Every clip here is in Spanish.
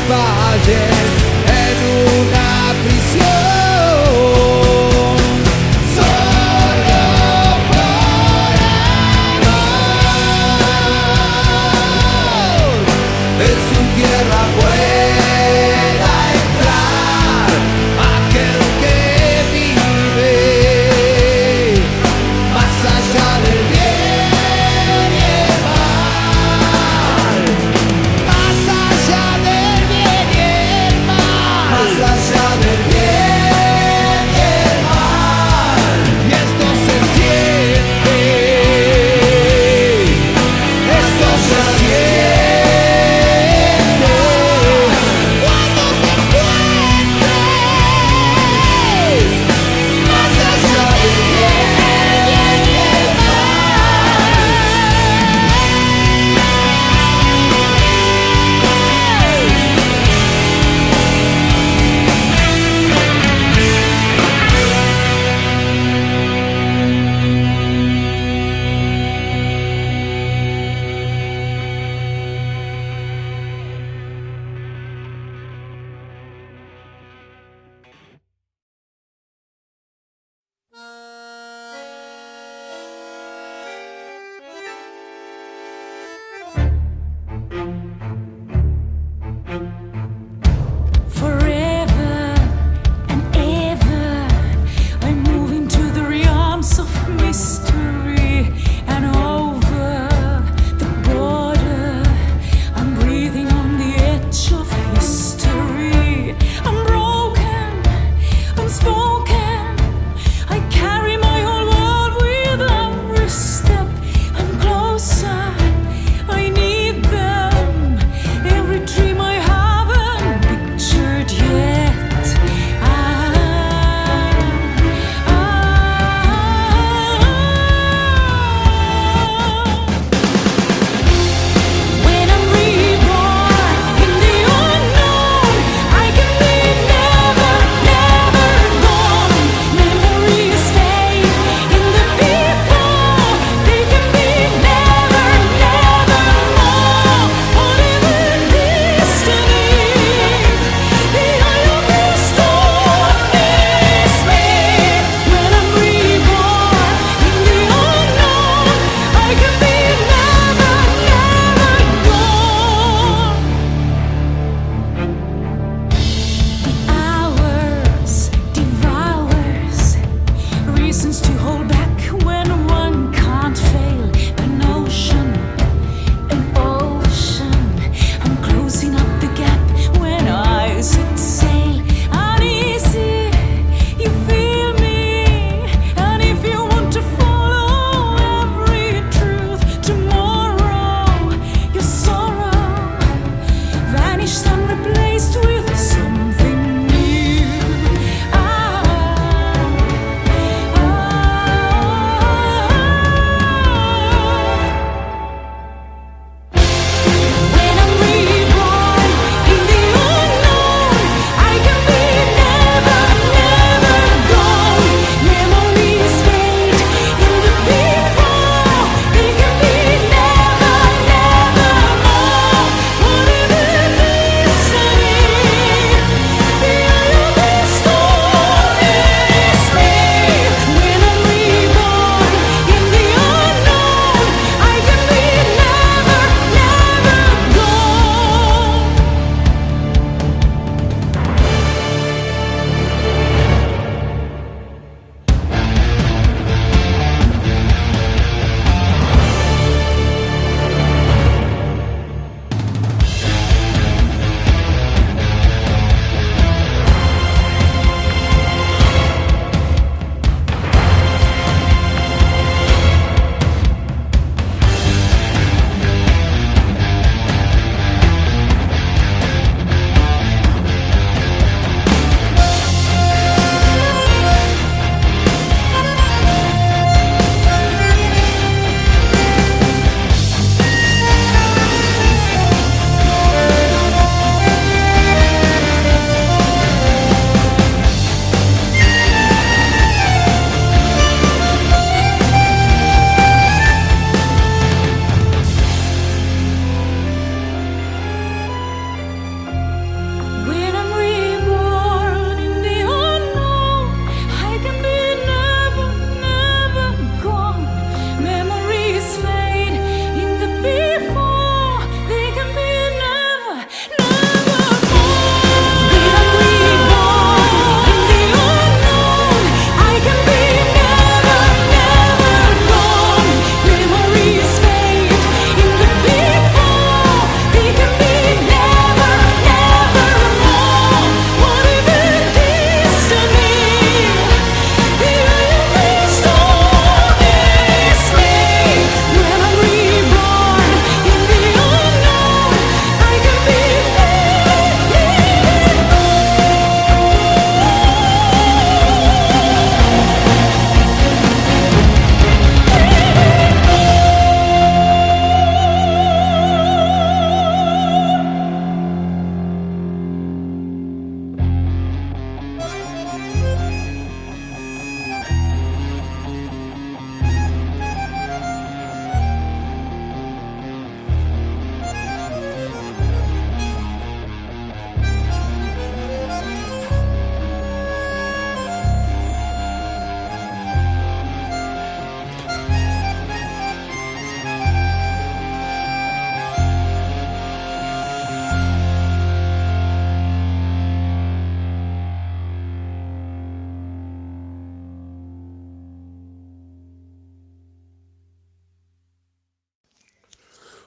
valles en una prisión. Solo por amor en su tierra pueda entrar aquel que vive más allá del bien y el mal, más allá del bien y el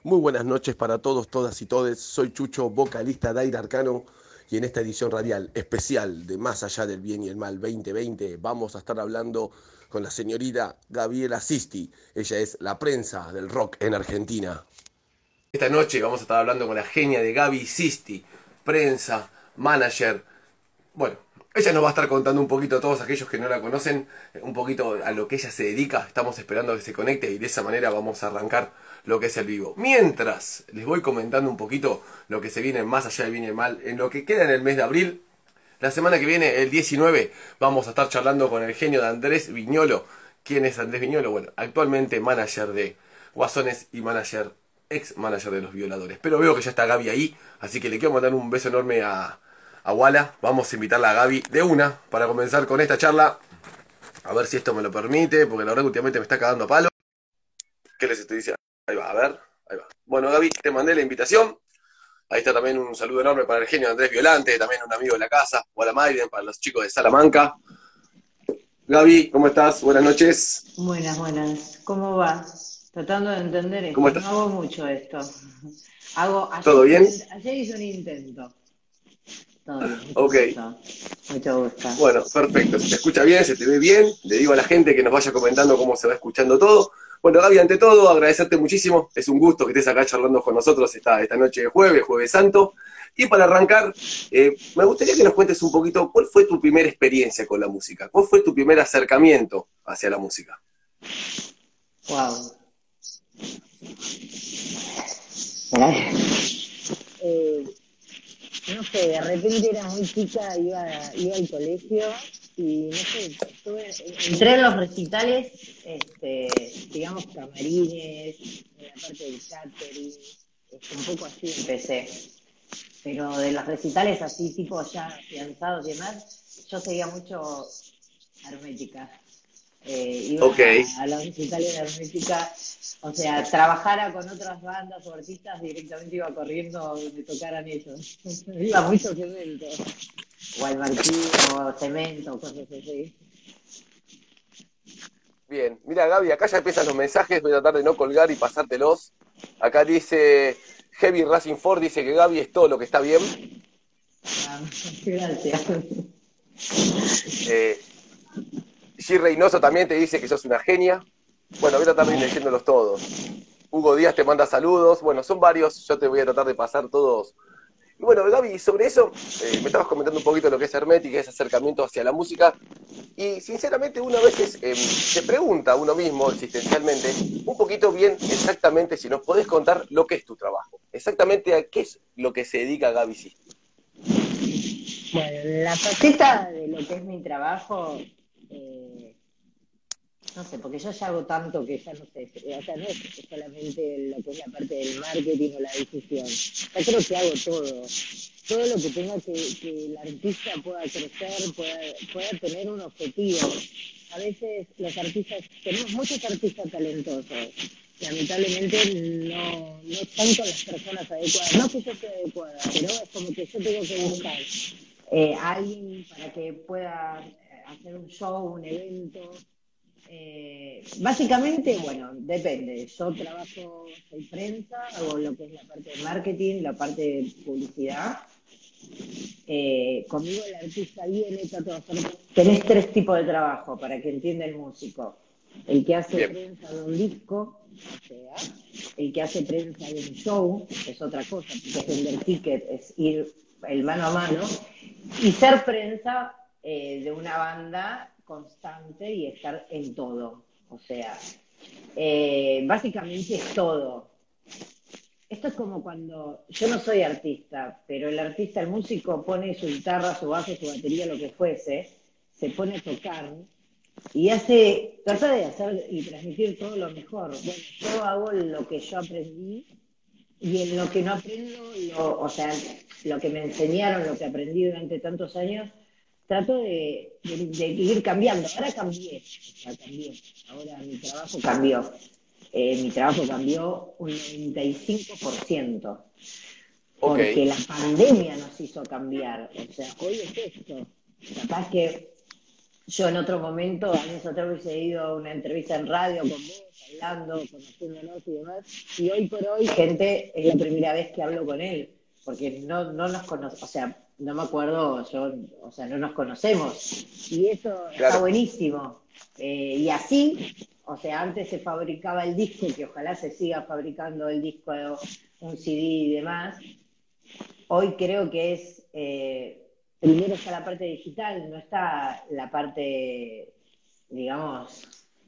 Muy buenas noches para todos, todas y todes. Soy Chucho, vocalista de Aire Arcano, y en esta edición radial especial de Más Allá del Bien y el Mal 2020 vamos a estar hablando con la señorita Gabriela Sisti. Ella es la prensa del rock en Argentina. Esta noche vamos a estar hablando con la genia de Gaby Sisti, prensa, manager. Bueno, ella nos va a estar contando un poquito a todos aquellos que no la conocen, un poquito a lo que ella se dedica. Estamos esperando a que se conecte y de esa manera vamos a arrancar lo que es el vivo. Mientras, les voy comentando un poquito lo que se viene Más Allá del Bien y el Mal en lo que queda en el mes de abril. La semana que viene, el 19, vamos a estar charlando con el genio de Andrés Viñolo. ¿Quién es Andrés Viñolo? Bueno, actualmente manager de Guasones y ex manager de Los Violadores. Pero veo que ya está Gaby ahí, así que le quiero mandar un beso enorme a Wala. Vamos a invitarla a Gaby de una para comenzar con esta charla. A ver si esto me lo permite, porque la verdad que últimamente me está cagando a palo. ¿Qué les estoy diciendo? Ahí va, a ver, ahí va. Bueno, Gaby, te mandé la invitación. Ahí está también un saludo enorme para el genio Andrés Violante, también un amigo de la casa, Wala Maiden, para los chicos de Salamanca. Gaby, ¿cómo estás? Buenas noches. Buenas, buenas. ¿Cómo va? Tratando de entender ¿Cómo esto. No estás? hago mucho esto. ¿Todo bien? Ayer hice un intento. Todo bien, mucho Ok. gusto. Mucho gusto. Bueno, perfecto. Se te escucha bien, se te ve bien. Le digo a la gente que nos vaya comentando cómo se va escuchando todo. Bueno, Gaby, ante todo, agradecerte muchísimo. Es un gusto que estés acá charlando con nosotros esta noche de Jueves Santo. Y para arrancar, me gustaría que nos cuentes un poquito cuál fue tu primera experiencia con la música. ¿Cuál fue tu primer acercamiento hacia la música? Wow. No sé, de repente era muy chica, iba al colegio y no sé, entré en los recitales, digamos, camarines, en la parte del catering, un poco así empecé. Pero de los recitales así, tipo ya afianzados y demás, yo seguía mucho Hermética. Iba Ok, a los recitales de Hermética, o sea, trabajara con otras bandas o artistas, directamente iba corriendo donde tocaran ellos. Iba a muchos eventos, o al Marquín, o Cemento, cosas así. bien. Mira, Gaby, acá ya empiezan los mensajes. Voy a tratar de no colgar y pasártelos. Acá dice Heavy Racing Ford, dice que Gaby es todo lo que está bien. Ah, gracias. Eh, G. Reynoso también te dice que sos una genia. Bueno, voy a tratar de ir leyéndolos todos. Hugo Díaz te manda saludos. Bueno, son varios. Yo te voy a tratar de pasar todos. Y bueno, Gaby, sobre eso, me estabas comentando un poquito lo que es Hermética, ese acercamiento hacia la música. Y sinceramente, uno a veces se pregunta a uno mismo existencialmente, un poquito bien exactamente, si nos podés contar lo que es tu trabajo. Exactamente a qué es lo que se dedica Gaby Sisti. Bueno, la faceta de lo que es mi trabajo, eh, no sé, porque yo ya hago tanto que ya no sé, o sea, no es solamente lo que es la parte del marketing o la difusión. Ya creo que hago todo. Todo lo que tenga que el artista pueda crecer, pueda tener un objetivo. A veces los artistas, tenemos muchos artistas talentosos. Lamentablemente no están con las personas adecuadas. No que yo sea adecuada, pero es como que yo tengo que buscar a alguien para que pueda hacer un show, un evento. Básicamente, bueno, depende. Yo trabajo, soy prensa, hago lo que es la parte de marketing, la parte de publicidad. Conmigo el artista viene, trato de hacer. Tenés tres tipos de trabajo para que entienda el músico. El que hace Bien, prensa de un disco, o sea, el que hace prensa de un show, es otra cosa, porque es vender ticket, es ir el mano a mano, y ser prensa de una banda constante y estar en todo. O sea, básicamente es todo. Esto es como cuando, yo no soy artista, pero el artista, el músico pone su guitarra, su bajo, su batería, lo que fuese, se pone a tocar y trata de hacer y transmitir todo lo mejor. Bueno, yo hago lo que yo aprendí y en lo que no aprendo, o sea, lo que me enseñaron, lo que aprendí durante tantos años, trato de ir cambiando. Ahora cambié, o sea, cambié. Ahora mi trabajo cambió un 95%, ok, porque la pandemia nos hizo cambiar. O sea, hoy es esto. Capaz que Yo en otro momento, años atrás, hubiese ido a una entrevista en radio con vos, hablando, conociéndonos y demás, y hoy por hoy, gente, es la primera vez que hablo con él, porque no nos conocemos, o sea, no me acuerdo, yo, o sea, no nos conocemos, y eso está Claro. buenísimo. Y así, o sea, antes se fabricaba el disco, que ojalá se siga fabricando el disco, un CD y demás. Hoy creo que es, primero está la parte digital, no está la parte, digamos,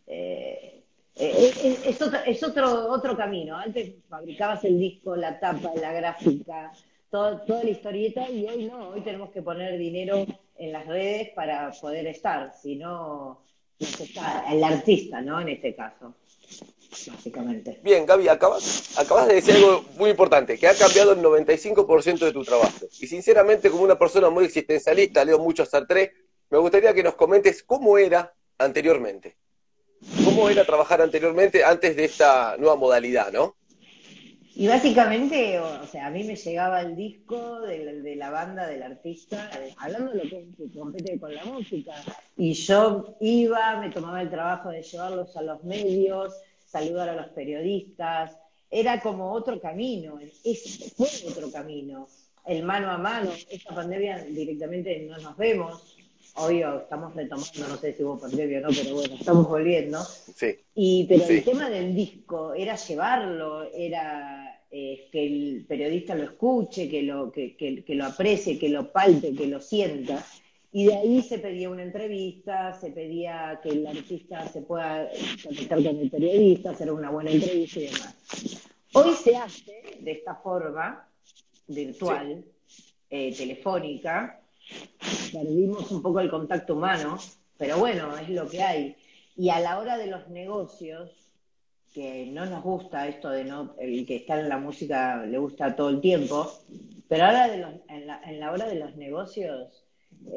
es otro camino. Antes fabricabas el disco, la tapa, la gráfica, toda la historieta, y hoy no, hoy tenemos que poner dinero en las redes para poder estar, si no, no se está, el artista, ¿no? En este caso, básicamente. Bien, Gaby, acabas de decir algo muy importante, que ha cambiado el 95% de tu trabajo. Y sinceramente, como una persona muy existencialista, leo mucho Sartre, me gustaría que nos comentes cómo era anteriormente. ¿Cómo era trabajar anteriormente antes de esta nueva modalidad, no? Y básicamente, o sea, a mí me llegaba el disco de la banda, del artista, hablando de lo que compete con la música, y yo iba, me tomaba el trabajo de llevarlos a los medios, saludar a los periodistas, era como otro camino, fue otro camino, el mano a mano. Esta pandemia directamente no nos vemos, obvio, estamos retomando, no sé si hubo pandemia o no, pero bueno, estamos volviendo. Sí, Pero el sí, tema del disco era llevarlo, era que el periodista lo escuche, que lo aprecie, que lo palpe, que lo sienta. Y de ahí se pedía una entrevista, se pedía que el artista se pueda contactar con el periodista, hacer una buena entrevista y demás. Hoy se hace de esta forma sí. virtual, telefónica. Perdimos un poco el contacto humano, pero bueno, es lo que hay. Y a la hora de los negocios, que no nos gusta esto de no, el que está en la música le gusta todo el tiempo, pero ahora en la hora de los negocios,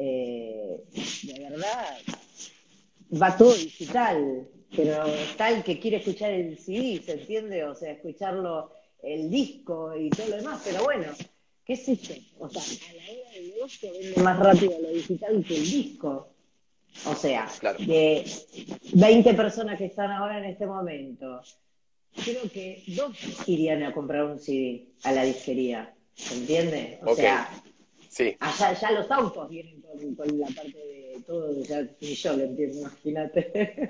de verdad, va todo digital, pero está el que quiere escuchar el CD, ¿se entiende? O sea, escucharlo, el disco y todo lo demás, pero bueno, qué sé yo, o sea, a la hora del negocio vende más rápido lo digital que el disco. O sea, Claro. de 20 personas que están ahora en este momento, creo que 2 irían a comprar un CD a la disquería, ¿se entiende? O Ok, sea, sí. allá ya los autos vienen con la parte de todo, ya ni yo lo entiendo, imagínate.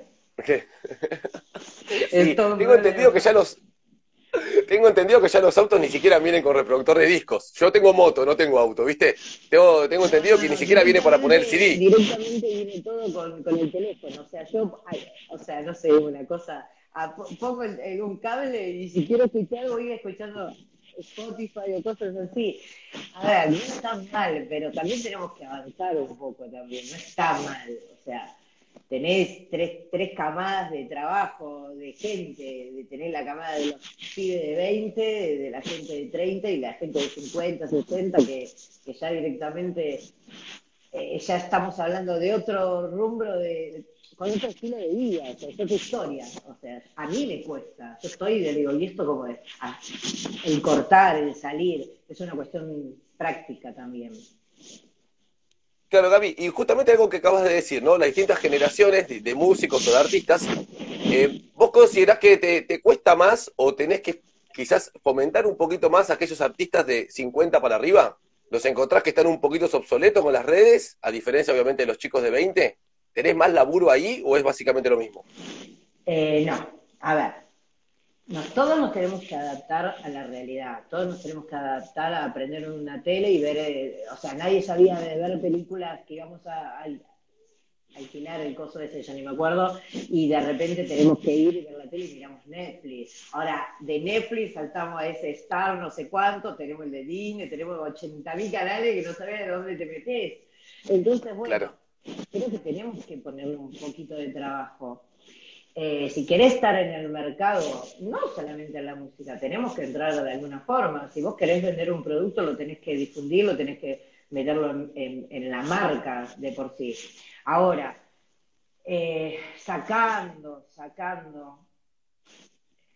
Es Sí, todo un problema. tengo entendido que ya los autos ni siquiera vienen con reproductor de discos. Yo tengo moto, no tengo auto, ¿viste? Tengo entendido que ni No, siquiera viene para poner el CD. directamente viene todo con el teléfono. O sea, o sea, no sé, una cosa, pongo un cable y si quiero escuchar voy escuchando Spotify o cosas así. A ver, no está mal, pero también tenemos que avanzar un poco también, no está mal. O sea, tenés tres camadas de trabajo, de gente, de tener la camada de los pibes de 20, de la gente de 30 y la gente de 50, 60, que ya directamente ya estamos hablando de otro rumbo, con otro estilo de vida, o sea, es otra historia. O sea, a mí me cuesta. Yo estoy y le digo, ¿y esto cómo es? El cortar, el salir, es una cuestión práctica también. Claro, Gaby, y justamente algo que acabas de decir, ¿no? Las distintas generaciones de músicos o de artistas, ¿vos considerás que te cuesta más o tenés que quizás fomentar un poquito más a aquellos artistas de 50 para arriba? ¿Los encontrás que están un poquito obsoletos con las redes, a diferencia obviamente de los chicos de 20? ¿Tenés más laburo ahí o es básicamente lo mismo? No, a ver, todos nos tenemos que adaptar a la realidad, todos nos tenemos que adaptar a aprender una tele y ver, o sea, nadie sabía de ver películas que íbamos a alquilar el coso ese, ya ni me acuerdo, y de repente tenemos que ir y ver la tele y miramos Netflix. Ahora, de Netflix saltamos a ese Star no sé cuánto, tenemos el de Disney, tenemos 80.000 canales que no sabes de dónde te metes. Entonces, bueno, Claro, creo que tenemos que ponerle un poquito de trabajo. Si querés estar en el mercado, no solamente en la música, tenemos que entrar de alguna forma. Si vos querés vender un producto, lo tenés que difundir, lo tenés que meterlo en la marca de por sí. Ahora, sacando,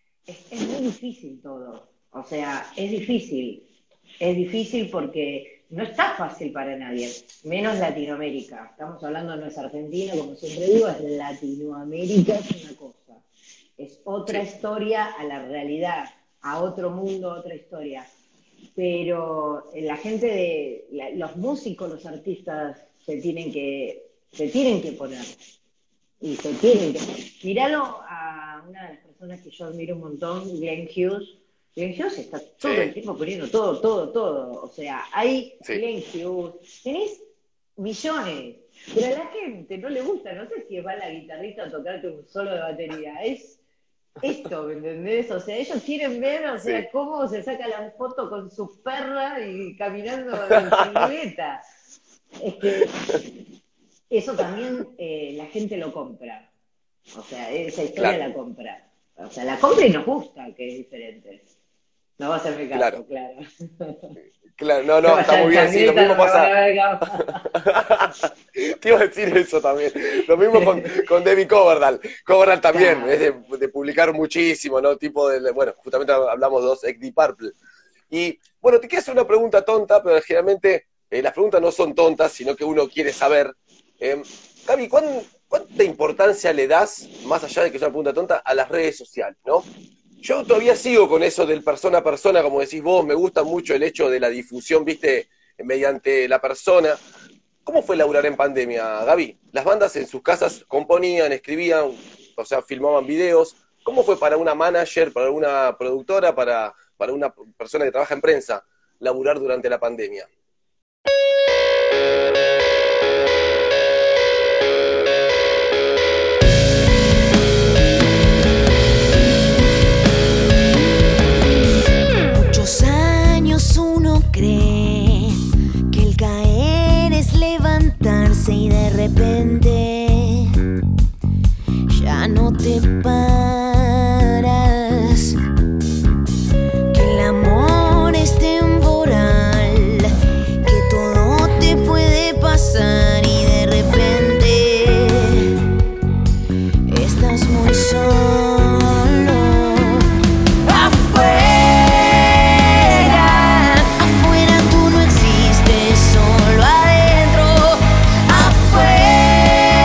es muy difícil todo. O sea, es difícil porque no está fácil para nadie, menos Latinoamérica. Estamos hablando, no es Argentina, como siempre digo, es Latinoamérica, es una cosa. Es otra historia a la realidad, a otro mundo, otra historia. Pero la gente los músicos, los artistas se tienen que poner. Y se tienen que. Miralo a una de las personas que yo admiro un montón, Glenn Hughes. Glenn Hughes está todo el tiempo poniendo todo. O sea, hay Glenn Hughes, tenés millones, pero a la gente no le gusta, no sé si va la guitarrista a tocarte un solo de batería, es esto, ¿me entendés? O sea, ellos quieren ver, o sea, cómo se saca la foto con su perra y caminando en bicicleta. Eso también la gente lo compra. O sea, esa historia la compra. O sea, la compra y nos gusta, que es diferente. No va a hacerme caso, claro. Claro, no, está muy bien, sí, lo mismo pasa. Te iba a decir eso también. Lo mismo con David Coverdale. Coverdale también, es de publicar muchísimo, ¿no? Bueno, justamente hablamos de dos ex Deep Purple. Y, bueno, te quiero hacer una pregunta tonta, pero generalmente las preguntas no son tontas, sino que uno quiere saber. Gaby, ¿cuánta importancia le das, más allá de que es una pregunta tonta, a las redes sociales, ¿no? Yo todavía sigo con eso del persona a persona, como decís vos, me gusta mucho el hecho de la difusión, viste, mediante la persona. ¿Cómo fue laburar en pandemia, Gaby? Las bandas en sus casas componían, escribían, o sea, filmaban videos. ¿Cómo fue para una manager, para una productora, para una persona que trabaja en prensa, laburar durante la pandemia? Y de repente ya no te paras, que el amor es temporal, que todo te puede pasar y de repente estás muy solo. Afuera tú no existes, solo adentro. Afuera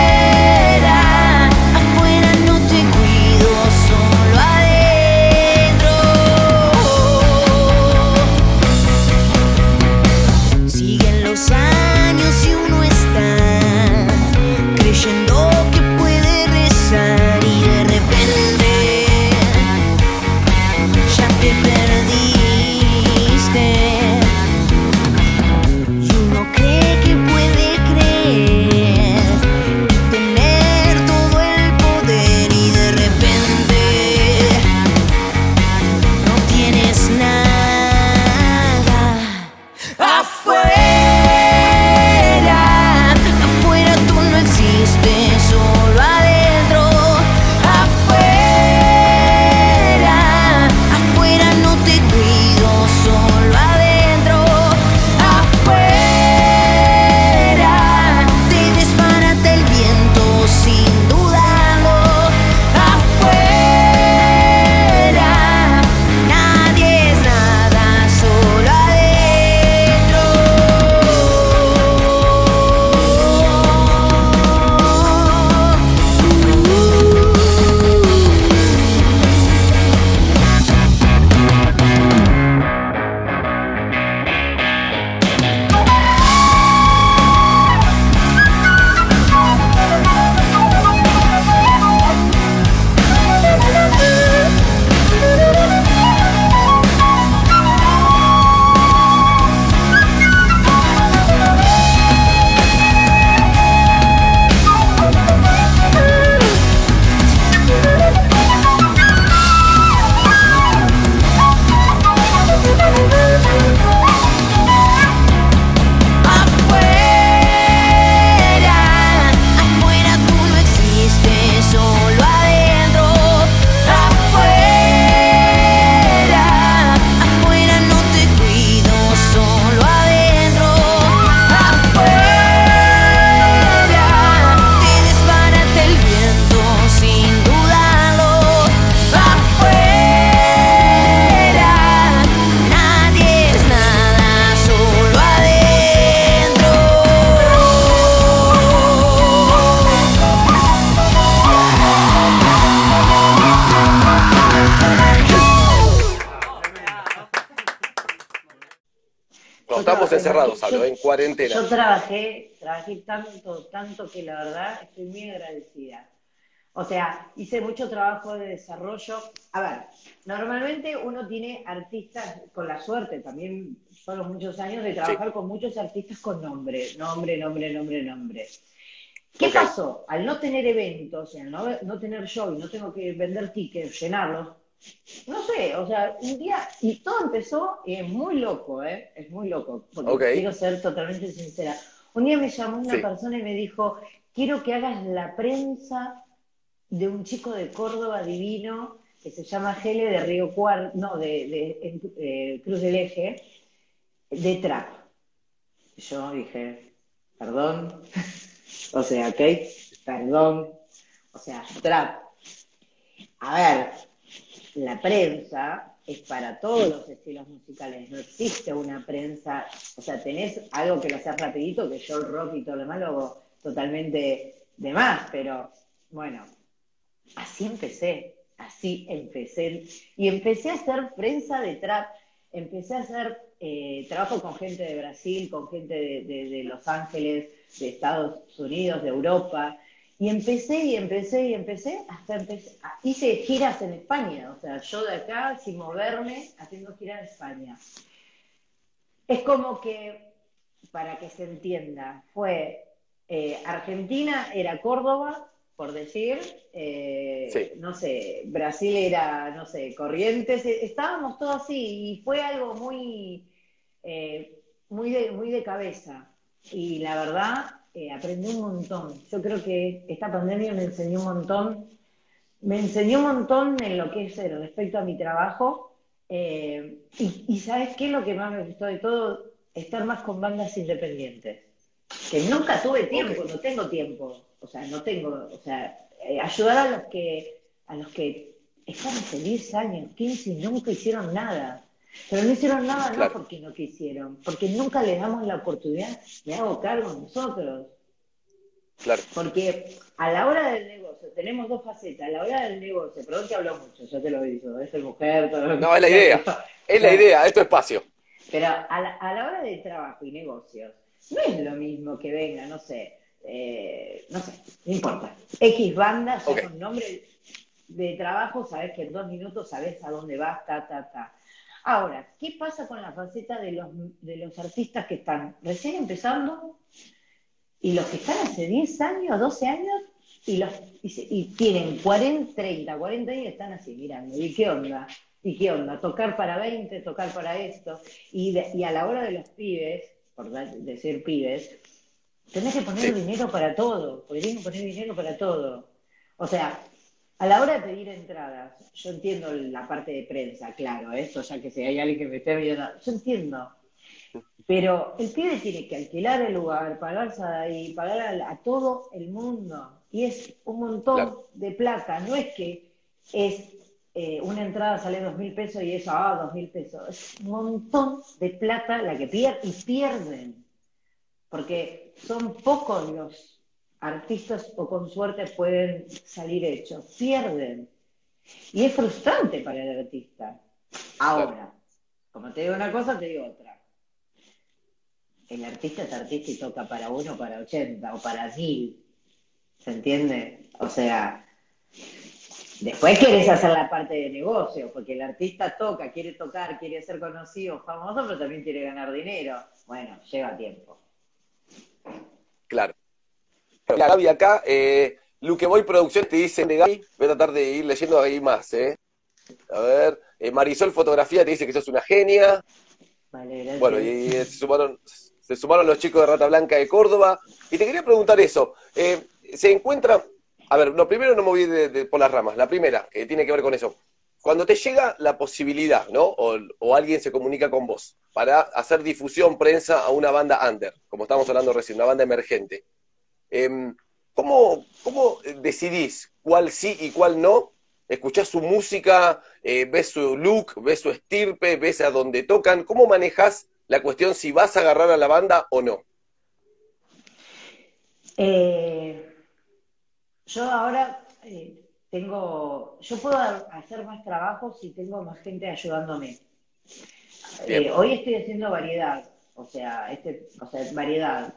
estamos trabajé encerrados, mucho. hablo, en cuarentena. Yo trabajé tanto que la verdad estoy muy agradecida. O sea, hice mucho trabajo de desarrollo. A ver, normalmente uno tiene artistas con la suerte, también fueron muchos años de Sí, trabajar con muchos artistas con nombre. ¿Qué ok, pasó? Al no tener eventos, y al no tener show, y no tengo que vender tickets, llenarlos, no sé, o sea, un día, y todo empezó, y es muy loco, ¿eh? Es muy loco, porque ok, quiero ser totalmente sincera. Un día me llamó una sí, persona y me dijo, quiero que hagas la prensa de un chico de Córdoba divino, que se llama Gele de Río Cuarto, no, Cruz del Eje, de trap. Yo dije, perdón, o sea, ¿ok? Perdón, o sea, trap. A ver, la prensa es para todos los estilos musicales, no existe una prensa, o sea, tenés algo que lo haces rapidito, que yo el rock y todo lo demás lo hago totalmente de más, pero bueno, así empecé, y empecé a hacer prensa de trap, empecé a hacer trabajo con gente de Brasil, con gente de Los Ángeles, de Estados Unidos, de Europa, y hice giras en España, o sea, yo de acá, sin moverme, haciendo giras en España. Es como que, para que se entienda, fue Argentina era Córdoba, por decir, sí, no sé, Brasil era, no sé, Corrientes, estábamos todos así y fue algo muy de cabeza. Y la verdad, aprendí un montón. Yo creo que esta pandemia me enseñó un montón en lo que es respecto a mi trabajo. Y ¿sabes qué es lo que más me gustó de todo? Estar más con bandas independientes. Que nunca tuve ok, tiempo, no tengo tiempo. O sea, no tengo, o sea, ayudar a los que están hace 10 años, 15 y nunca hicieron nada. Pero no hicieron nada no claro, porque no quisieron, porque nunca les damos la oportunidad, me hago cargo nosotros. claro. Porque a la hora del negocio, tenemos dos facetas, a la hora del negocio, perdón que hablo mucho, yo te lo digo, soy mujer, todo lo que No, es la quieras, idea, es la idea, es tu espacio. pero a la hora del trabajo y negocios, no es lo mismo que venga, no sé, no importa. X banda, ya Ok, con nombre de trabajo, sabes que en 2 minutos sabes a dónde vas, ta. Ahora, ¿qué pasa con la faceta de los artistas que están recién empezando y los que están hace 10 años, 12 años y tienen 40 años y están así mirando? ¿Y qué onda? ¿Y qué onda? Tocar para 20, tocar para esto. Y a la hora de los pibes, por decir pibes, tenés que poner sí, dinero para todo, porque tienen que poner dinero para todo. O sea, a la hora de pedir entradas, yo entiendo la parte de prensa, claro, esto ya que si hay alguien que me esté viendo, yo entiendo, pero el pibe tiene que alquilar el lugar, pagarse ahí, pagar a todo el mundo, y es un montón claro, de plata, no es que es una entrada sale 2.000 pesos y eso, 2.000 pesos, es un montón de plata la que pierden porque son pocos los artistas o con suerte pueden salir hechos, pierden. Y es frustrante para el artista. claro. Ahora, como te digo una cosa, te digo otra. El artista es artista y toca para uno, para 80 o para 1.000. ¿Se entiende? O sea, después querés hacer la parte de negocio, porque el artista toca, quiere tocar, quiere ser conocido, famoso, pero también quiere ganar dinero. Bueno, lleva tiempo. Claro. La Gaby acá, Luque Boy Producción te dice de Gaby, voy a tratar de ir leyendo ahí más, ¿eh? A ver, Marisol Fotografía te dice que sos una genia. Vale, Bueno, gracias. y se sumaron los chicos de Rata Blanca de Córdoba. Y te quería preguntar eso. Se encuentra, a ver, lo primero no me voy por las ramas. La primera, que tiene que ver con eso. Cuando te llega la posibilidad, ¿no? O alguien se comunica con vos para hacer difusión, prensa a una banda under, como estábamos hablando recién, una banda emergente. ¿Cómo decidís cuál sí y cuál no? ¿Escuchás su música, ves su look, ves su estirpe, ves a dónde tocan? ¿Cómo manejás la cuestión si vas a agarrar a la banda o no? Eh, yo ahora yo puedo hacer más trabajo si tengo más gente ayudándome. Bien, Hoy estoy haciendo variedad. o sea, variedad,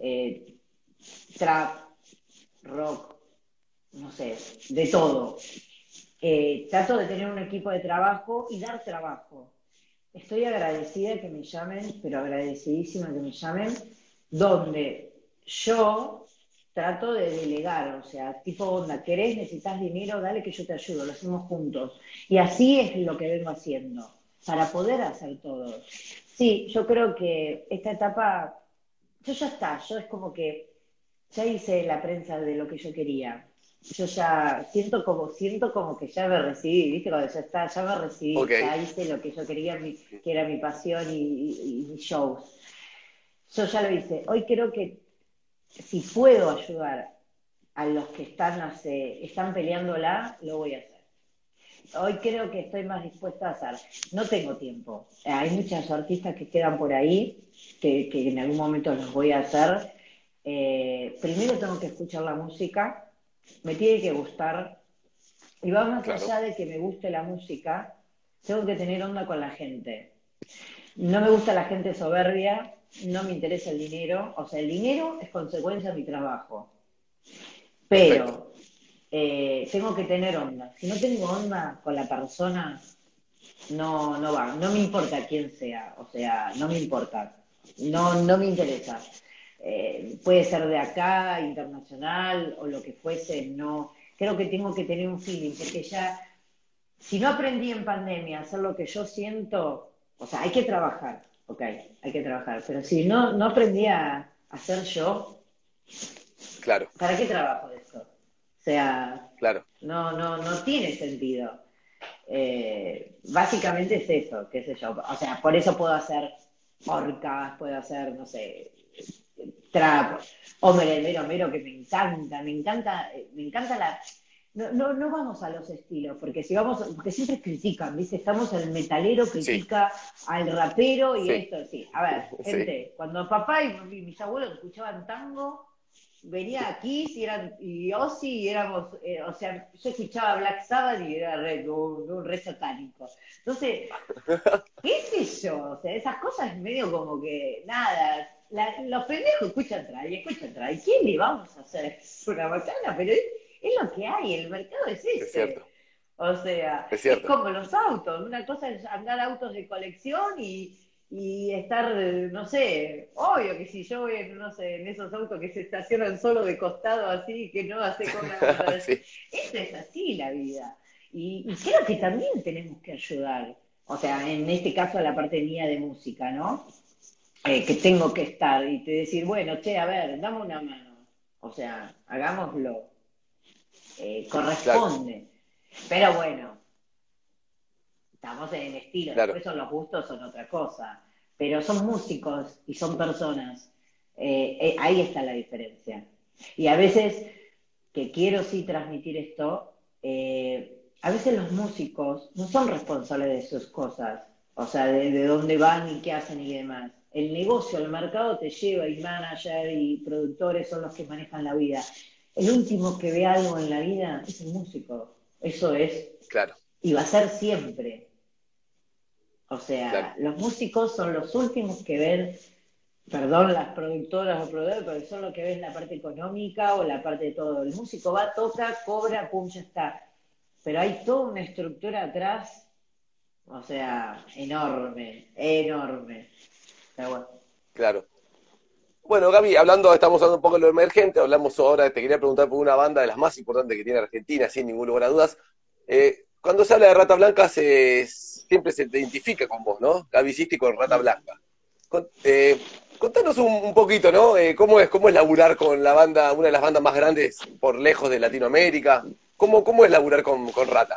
trap, rock, no sé, de todo. Trato de tener un equipo de trabajo y dar trabajo. Estoy agradecida que me llamen, pero agradecidísima que me llamen, donde yo trato de delegar, o sea, tipo onda, ¿querés, necesitas dinero? Dale que yo te ayudo, lo hacemos juntos. Y así es lo que vengo haciendo, para poder hacer todo. Sí, yo creo que esta etapa, yo ya está, yo es como que ya hice la prensa de lo que yo quería. Yo ya siento como que ya me recibí, ¿viste? Cuando ya está, ya me recibí, Ok. ya hice lo que yo quería, que era mi pasión y mis shows. Yo ya lo hice. Hoy creo que si puedo ayudar a los que están peleándola, lo voy a hacer. Hoy creo que estoy más dispuesta a hacer. No tengo tiempo. Hay muchos artistas que quedan por ahí, que en algún momento los voy a hacer. Primero tengo que escuchar la música, me tiene que gustar, y va más Claro. allá de que me guste la música, tengo que tener onda con la gente. No me gusta la gente soberbia, no me interesa el dinero, o sea, el dinero es consecuencia de mi trabajo, pero tengo que tener onda. Si no tengo onda con la persona, no va, no me importa quién sea, o sea, no me importa, no me interesa. Puede ser de acá, internacional o lo que fuese, no. Creo que tengo que tener un feeling, porque ya, si no aprendí en pandemia a hacer lo que yo siento, o sea, hay que trabajar, ok, hay que trabajar, pero si no aprendí a hacer yo, Claro, ¿para qué trabajo de esto? O sea, claro. no tiene sentido. Básicamente es eso, qué sé yo. O sea, por eso puedo hacer orcas, puedo hacer, no sé, trap, o merenero, que me encanta la... No vamos a los estilos, porque porque siempre critican, ¿viste? Estamos el metalero critica al rapero y Sí. esto, sí. A ver, Sí. gente, cuando papá y mis abuelos escuchaban tango, venía aquí y Ozzy y éramos, o sea, yo escuchaba Black Sabbath y era un re satánico. Entonces, qué sé yo, o sea, esas cosas medio como que, nada, los pendejos escuchan trap. ¿Quién le vamos a hacer una bacana? Pero es lo que hay, el mercado es ese. Es cierto. O sea, Es cierto. como los autos, una cosa es andar autos de colección y estar, no sé, obvio que si yo voy, no sé, en esos autos que se estacionan solo de costado así, que no hace con la... Sí. Esto es así la vida. Y creo que también tenemos que ayudar. O sea, en este caso a la parte mía de música, ¿no? Que tengo que estar y te decir, bueno, che, a ver, dame una mano. O sea, hagámoslo. Corresponde. Pero bueno, estamos en el estilo, Claro. después son los gustos, son otra cosa. Pero son músicos y son personas. Ahí está la diferencia. Y a veces, que quiero sí transmitir esto, a veces los músicos no son responsables de sus cosas. O sea, de dónde van y qué hacen y demás. El negocio, el mercado te lleva y manager y productores son los que manejan la vida. El último que ve algo en la vida es el músico. Eso es. Claro. Y va a ser siempre. O sea, Claro. los músicos son los últimos que ven, perdón, las productoras o productores, pero son los que ven la parte económica o la parte de todo. El músico va, toca, cobra, pum, ya está. Pero hay toda una estructura atrás, o sea, enorme. Pero bueno. Claro. Bueno, Gaby, estamos hablando un poco de lo emergente, hablamos ahora, te quería preguntar por una banda de las más importantes que tiene Argentina, sin ningún lugar a dudas. Cuando se habla de Rata Blanca, siempre se te identifica con vos, ¿no? Gaby Sisti con Rata Blanca. Contanos un poquito, ¿no? ¿Cómo es laburar con la banda, una de las bandas más grandes por lejos de Latinoamérica? ¿Cómo es laburar con Rata?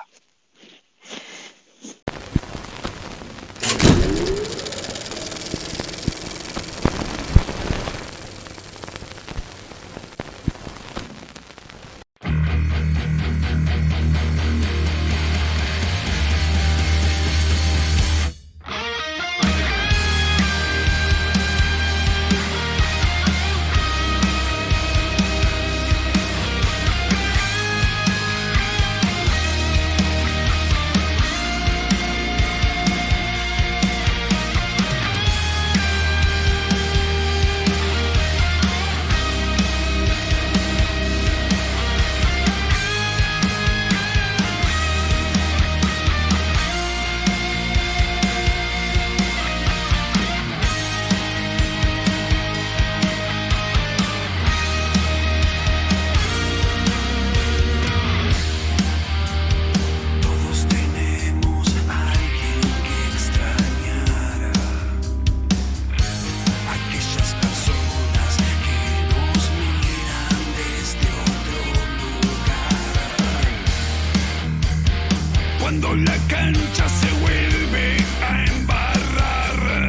cuando la cancha se vuelve a embarrar.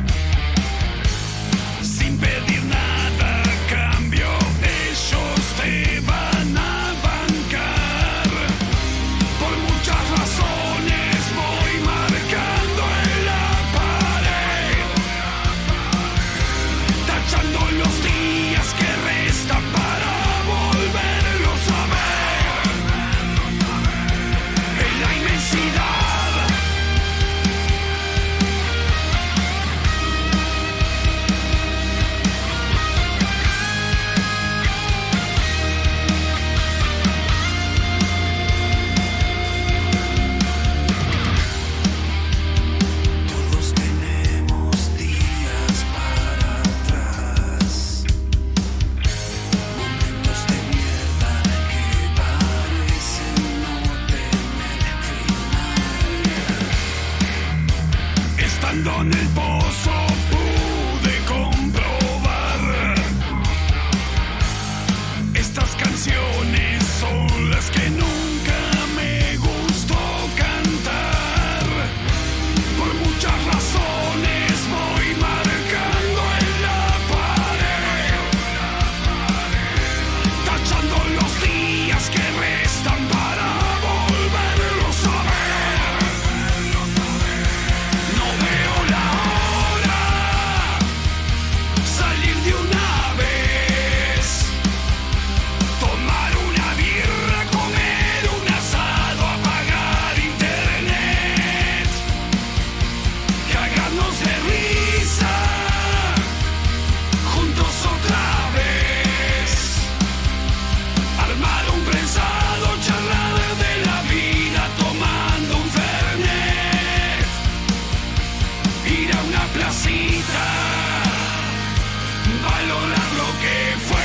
Sin pedir nada a cambio, ellos te van a bancar. Por muchas razones voy marcando en la pared, tachando los días que restan para volverlos a ver. En la inmensidad todos tenemos días para atrás, momentos de mierda que parecen no tener final. Estando en el pozo pude comprobar, estas canciones son las que nunca me gustó cantar. Por muchas razones voy marcando en la pared, tachando los días que restan para volverlos a ver. No veo la hora salir de una vez, tomar una birra, comer un asado, apagar internet, cagarnos de risa juntos otra vez, armar un prensado, charlar de la vida tomando un fernet, ir a una placita, valorar lo que fue.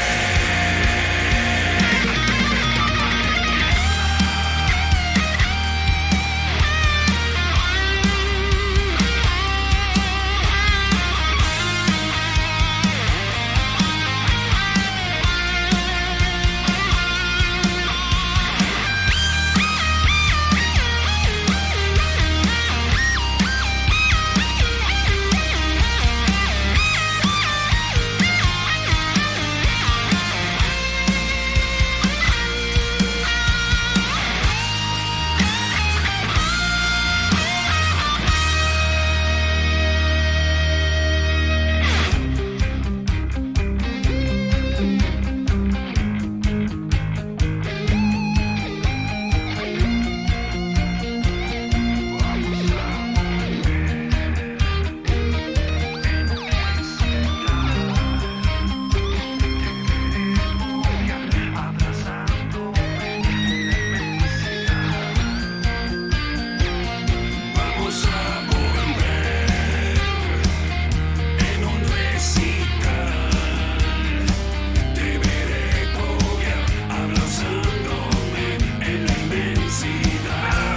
Vamos a volver en un recital, te veré corear abrazándome en la inmensidad.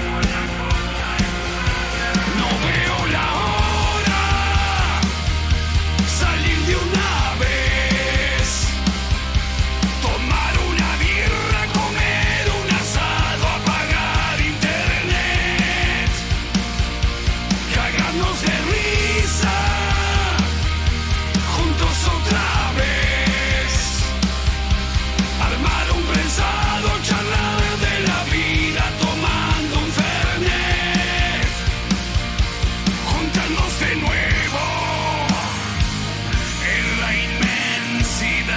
No veo la hora salir de una vez, tomar una birra, comer un asado, apagar internet, cagarnos de risa juntos otra vez, armar un prensado, charlar de la vida tomando un fernet, juntarnos de nuevo en la inmensidad.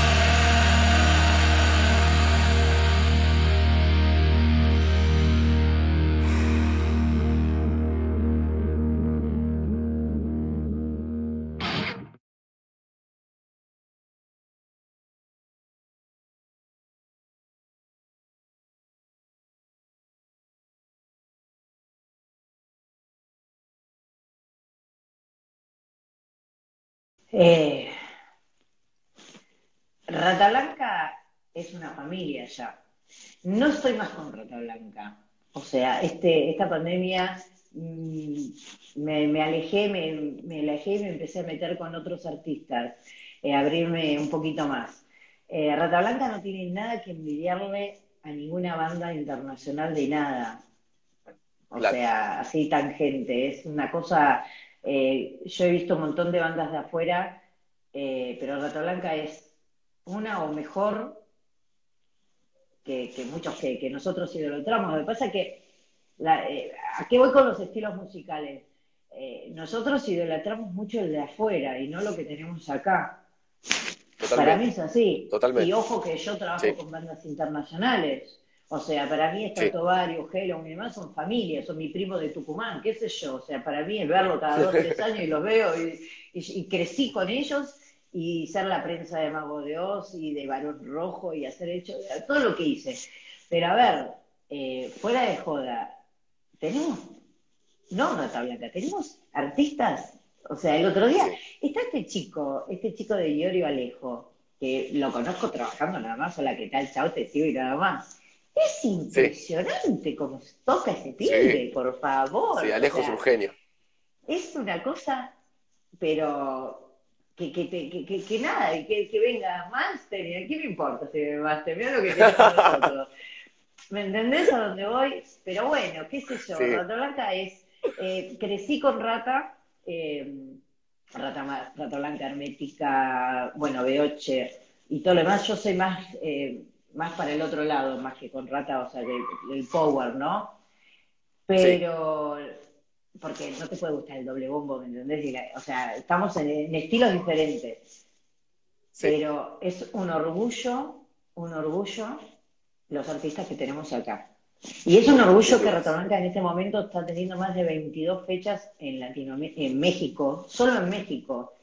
Eh, Rata Blanca es una familia ya. No estoy más con Rata Blanca. O sea, esta pandemia me alejé, me alejé y me empecé a meter con otros artistas, abrirme un poquito más. Rata Blanca no tiene nada que envidiarle a ninguna banda internacional de nada. O Claro. sea, así tangente. Es una cosa. Yo he visto un montón de bandas de afuera, pero Rata Blanca es una o mejor que muchos que nosotros idolatramos. Lo que pasa es que, ¿a qué voy con los estilos musicales? Nosotros idolatramos mucho el de afuera y no lo que tenemos acá. Para mí Totalmente, es así. Y totalmente. ojo que yo trabajo Sí, con bandas internacionales. O sea, para mí sí. Stratovarius, Hello y demás son familias, son mi primo de Tucumán, qué sé yo. O sea, para mí es verlo cada 2, 3 años y los veo y crecí con ellos y ser la prensa de Mago de Oz y de Barón Rojo y hacer hecho todo lo que hice. Pero a ver, fuera de joda, tenemos, no Rata Blanca, tenemos artistas. O sea, el otro día Sí, está este chico de Iorio Alejo, que lo conozco trabajando nada más, hola, ¿qué tal? Chao, te sigo y nada más. Es sí, impresionante cómo se toca ese sí, pibe, por favor. sí, O Alejo es un sea, genio. es una cosa, pero que nada, y que venga Master, y a quién me importa si viene Master, mira lo que tenemos nosotros. ¿Me entendés a dónde voy? Pero bueno, qué sé yo, Sí, Rata Blanca es, crecí con Rata, Rata Blanca, Hermética, bueno, B8 y todo lo demás. Yo soy más para el otro lado, más que con Rata, o sea, del power, ¿no? sí, Pero, porque no te puede gustar el doble bombo, ¿me entendés? O sea, estamos en estilos diferentes, sí, pero es un orgullo los artistas que tenemos acá. Y es un sin orgullo que dudas. Rata Blanca en este momento está teniendo más de 22 fechas en México, solo en México,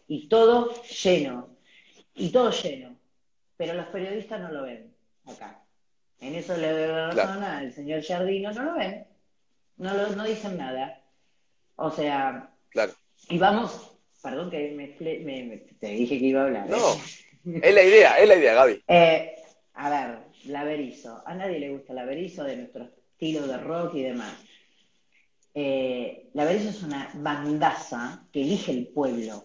y todo lleno, pero los periodistas no lo ven acá. En eso le doy la Claro, razón al señor Giardino, no lo ven, no dicen nada. O sea, claro. y vamos, perdón que te dije que iba a hablar, ¿eh? No, es la idea, Gaby. A ver, la Berizo. A nadie le gusta la Berizo de nuestro estilo de rock y demás. La Berizo es una bandaza que elige el pueblo,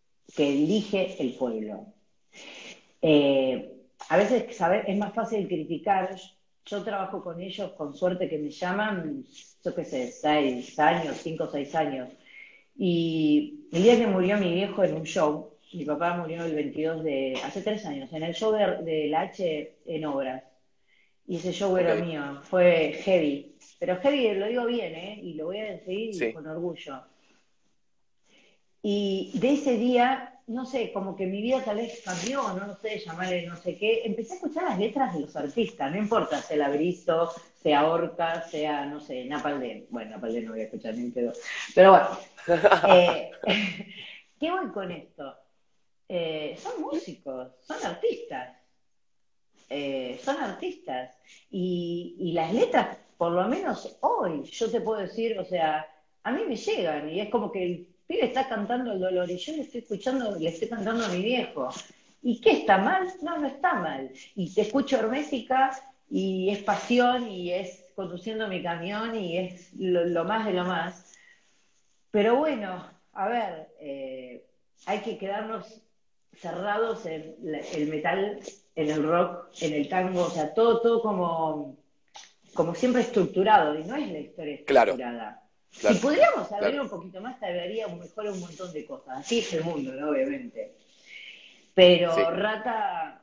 a veces, ¿sabes? Es más fácil criticar. Yo trabajo con ellos, con suerte que me llaman, yo qué sé, 6 años, 5 o 6 años. Y el día que murió mi viejo en un show, mi papá murió el 22 hace 3 años, en el show de la H en Obras. Y ese show Ok, era mío, fue heavy. Pero heavy lo digo bien, ¿eh? Y lo voy a decir sí, con orgullo. Y de ese día, no sé, como que mi vida tal vez cambió, no sé, llamarle no sé qué. Empecé a escuchar las letras de los artistas, no importa sea Laberizo, sea Orca, sea, no sé, Napalm. Bueno, Napalm no voy a escuchar ni pedo. Pero bueno, eh, ¿qué voy con esto? Son músicos, son artistas. Y las letras, por lo menos hoy, yo te puedo decir, o sea, a mí me llegan y es como que el pibe está cantando el dolor y yo le estoy cantando a mi viejo. ¿Y qué está mal? No, no está mal. Y te escucho Hermética y es pasión y es conduciendo mi camión y es lo más de lo más. Pero bueno, a ver, hay que quedarnos cerrados en el metal, en el rock, en el tango, o sea, todo como siempre estructurado, y no es la historia claro, estructurada. Si claro, pudiéramos abrir claro. un poquito más, te hablaría mejor un montón de cosas. Así es el mundo, ¿no? Obviamente. Pero Sí, Rata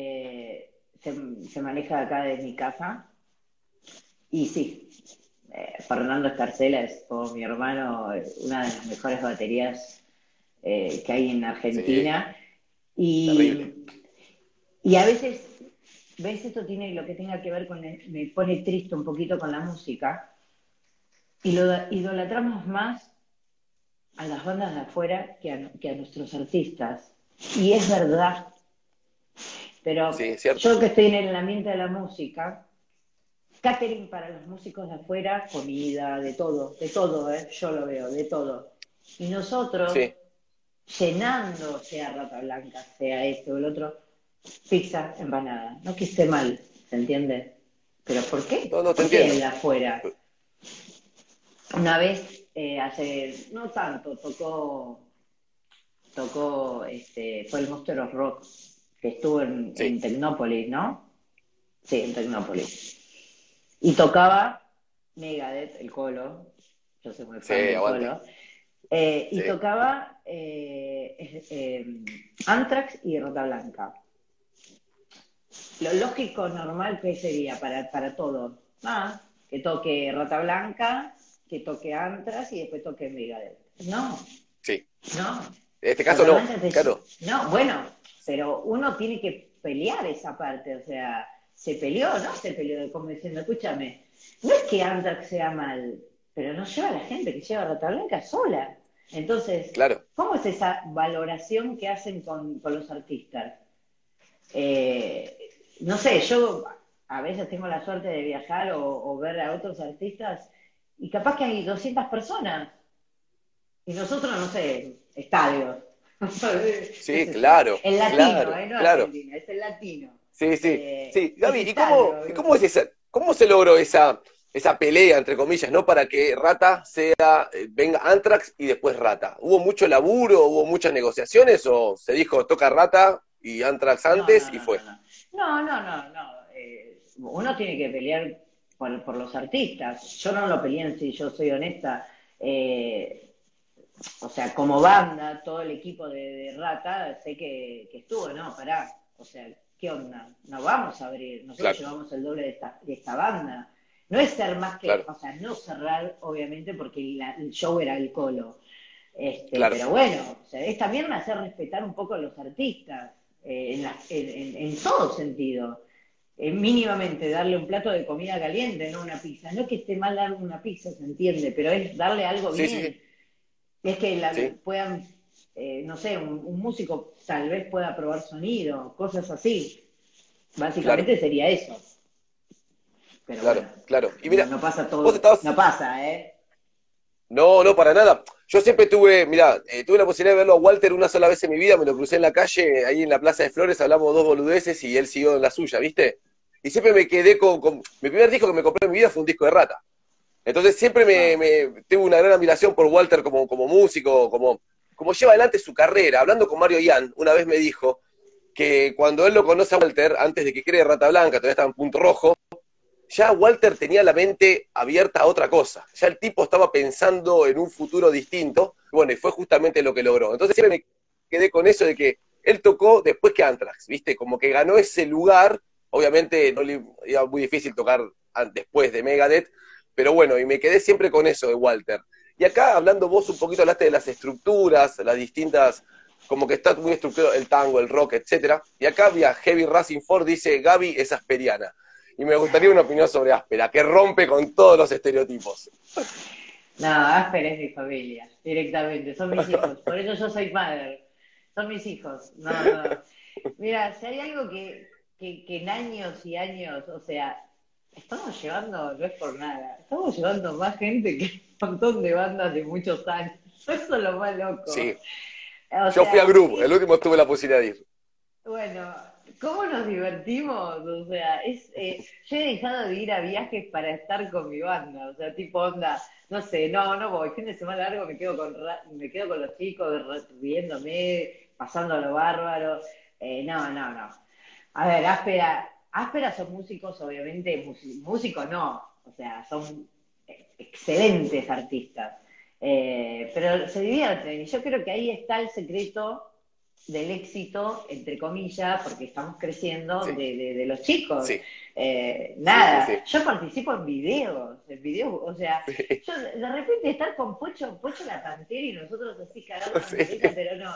se maneja acá de mi casa, y sí, Fernando Escarcela es como mi hermano, una de las mejores baterías que hay en sí, Argentina. terrible. Y a veces, ¿ves? Esto tiene lo que tenga que ver con, me pone triste un poquito con la música, y lo idolatramos más a las bandas de afuera que a nuestros artistas. Y es verdad, pero Sí, es cierto. yo que estoy en el ambiente de la música, catering para los músicos de afuera, comida, de todo, yo lo veo, de todo. Y nosotros, Sí, llenando, sea Rata Blanca, sea esto o el otro, pizza, empanada. No que esté mal, ¿se entiende? Pero ¿por qué? no, no te ¿Por qué el entiendo. de afuera? Una vez, hace no tanto, fue el Monster of Rock, que estuvo Sí, en Tecnópolis, ¿no? Sí, en Tecnópolis. Y tocaba Megadeth, el Colo, yo soy muy Sí, fan del aguante. Colo, y Sí. tocaba Anthrax y Rata Blanca. Lo lógico, normal, ¿qué sería para todos? Que toque Rata Blanca, que toque Anthrax y después toque Megadeth. No, Sí. no. En este caso Rata no, Blanca claro. no, bueno, pero uno tiene que pelear esa parte, o sea, se peleó, ¿no? Se peleó, como diciendo, escúchame, no es que Anthrax sea mal, pero no lleva a la gente que lleva Rata Blanca sola. Entonces, Claro, ¿cómo es esa valoración que hacen con los artistas? Eh, no sé, yo a veces tengo la suerte de viajar o ver a otros artistas y capaz que hay 200 personas y nosotros, no sé, estadios. ¿Qué sí, sé yo? claro, El latino, claro, no claro. Argentina, es el latino. Sí, sí, sí. Es Gaby, estadio. y cómo es cómo se logró esa pelea, entre comillas, ¿no? Para que Rata venga Anthrax y después Rata. ¿Hubo mucho laburo, hubo muchas negociaciones o se dijo toca Rata y Anthrax No, antes no, y no, fue? no, no. No, no, no, no. Uno tiene que pelear por los artistas. Yo no lo peleé, si yo soy honesta. Eh, o sea, como banda, todo el equipo de Rata, sé que estuvo, ¿no? Pará. O sea, ¿qué onda? No vamos a abrir. Nosotros Claro, llevamos el doble de esta banda. No es ser más que, claro, o sea, no cerrar, obviamente, porque el show era el Colo. claro, Pero bueno, o sea, es también hacer respetar un poco a los artistas, en todo sentido. Mínimamente darle un plato de comida caliente, no una pizza. No es que esté mal dar una pizza, se entiende, pero es darle algo sí, sí, bien. sí, Es que sí, puedan, no sé, un músico tal vez pueda probar sonido, cosas así. claro, Básicamente sería eso. Pero bueno, claro, claro. Y no, mira, no pasa vos todo, estabas, no pasa, ¿eh? no, no, para nada. Yo siempre tuve la posibilidad de verlo a Walter una sola vez en mi vida, me lo crucé en la calle, ahí en la Plaza de Flores, hablamos dos boludeces y él siguió en la suya, ¿viste? Y siempre me quedé mi primer disco que me compré en mi vida fue un disco de Rata. Entonces siempre Wow. tuve una gran admiración por Walter como músico, como lleva adelante su carrera. Hablando con Mario Ian, una vez me dijo que cuando él lo conoce a Walter, antes de que cree Rata Blanca, todavía estaba en Punto Rojo, ya Walter tenía la mente abierta a otra cosa. Ya el tipo estaba pensando en un futuro distinto. Bueno, y fue justamente lo que logró. Entonces siempre me quedé con eso de que él tocó después que Anthrax, ¿viste? Como que ganó ese lugar. Obviamente no le era muy difícil tocar después de Megadeth, pero bueno, y me quedé siempre con eso de Walter. Y acá, hablando vos un poquito, hablaste de las estructuras, las distintas, como que está muy estructurado el tango, el rock, etcétera. Y acá había Heavy Racing Ford, dice Gaby es asperiana. Y me gustaría una opinión sobre Áspera, que rompe con todos los estereotipos. No, Asper es mi familia, directamente, son mis hijos, por eso yo soy madre, son mis hijos, no, no. Mira, si hay algo que en años y años, o sea, estamos llevando, no es por nada, estamos llevando más gente que un montón de bandas de muchos años, eso es lo más loco. Sí, O yo fui a sea, Groove, el último tuve la posibilidad de ir. bueno, ¿cómo nos divertimos? O sea, yo he dejado de ir a viajes para estar con mi banda, o sea, tipo onda, no sé, no voy, fin de semana largo me quedo con los chicos riéndome, pasando lo bárbaro. No. A ver, Áspera son músicos, obviamente, músicos no, o sea, son excelentes artistas. Pero se divierten, y yo creo que ahí está el secreto del éxito, entre comillas, porque estamos creciendo Sí, de los chicos. sí, sí, Nada, sí. yo participo en videos, o sea, Sí, yo de repente estar con Pocho la Pantera y nosotros así cagamos la risa, sí, pero no,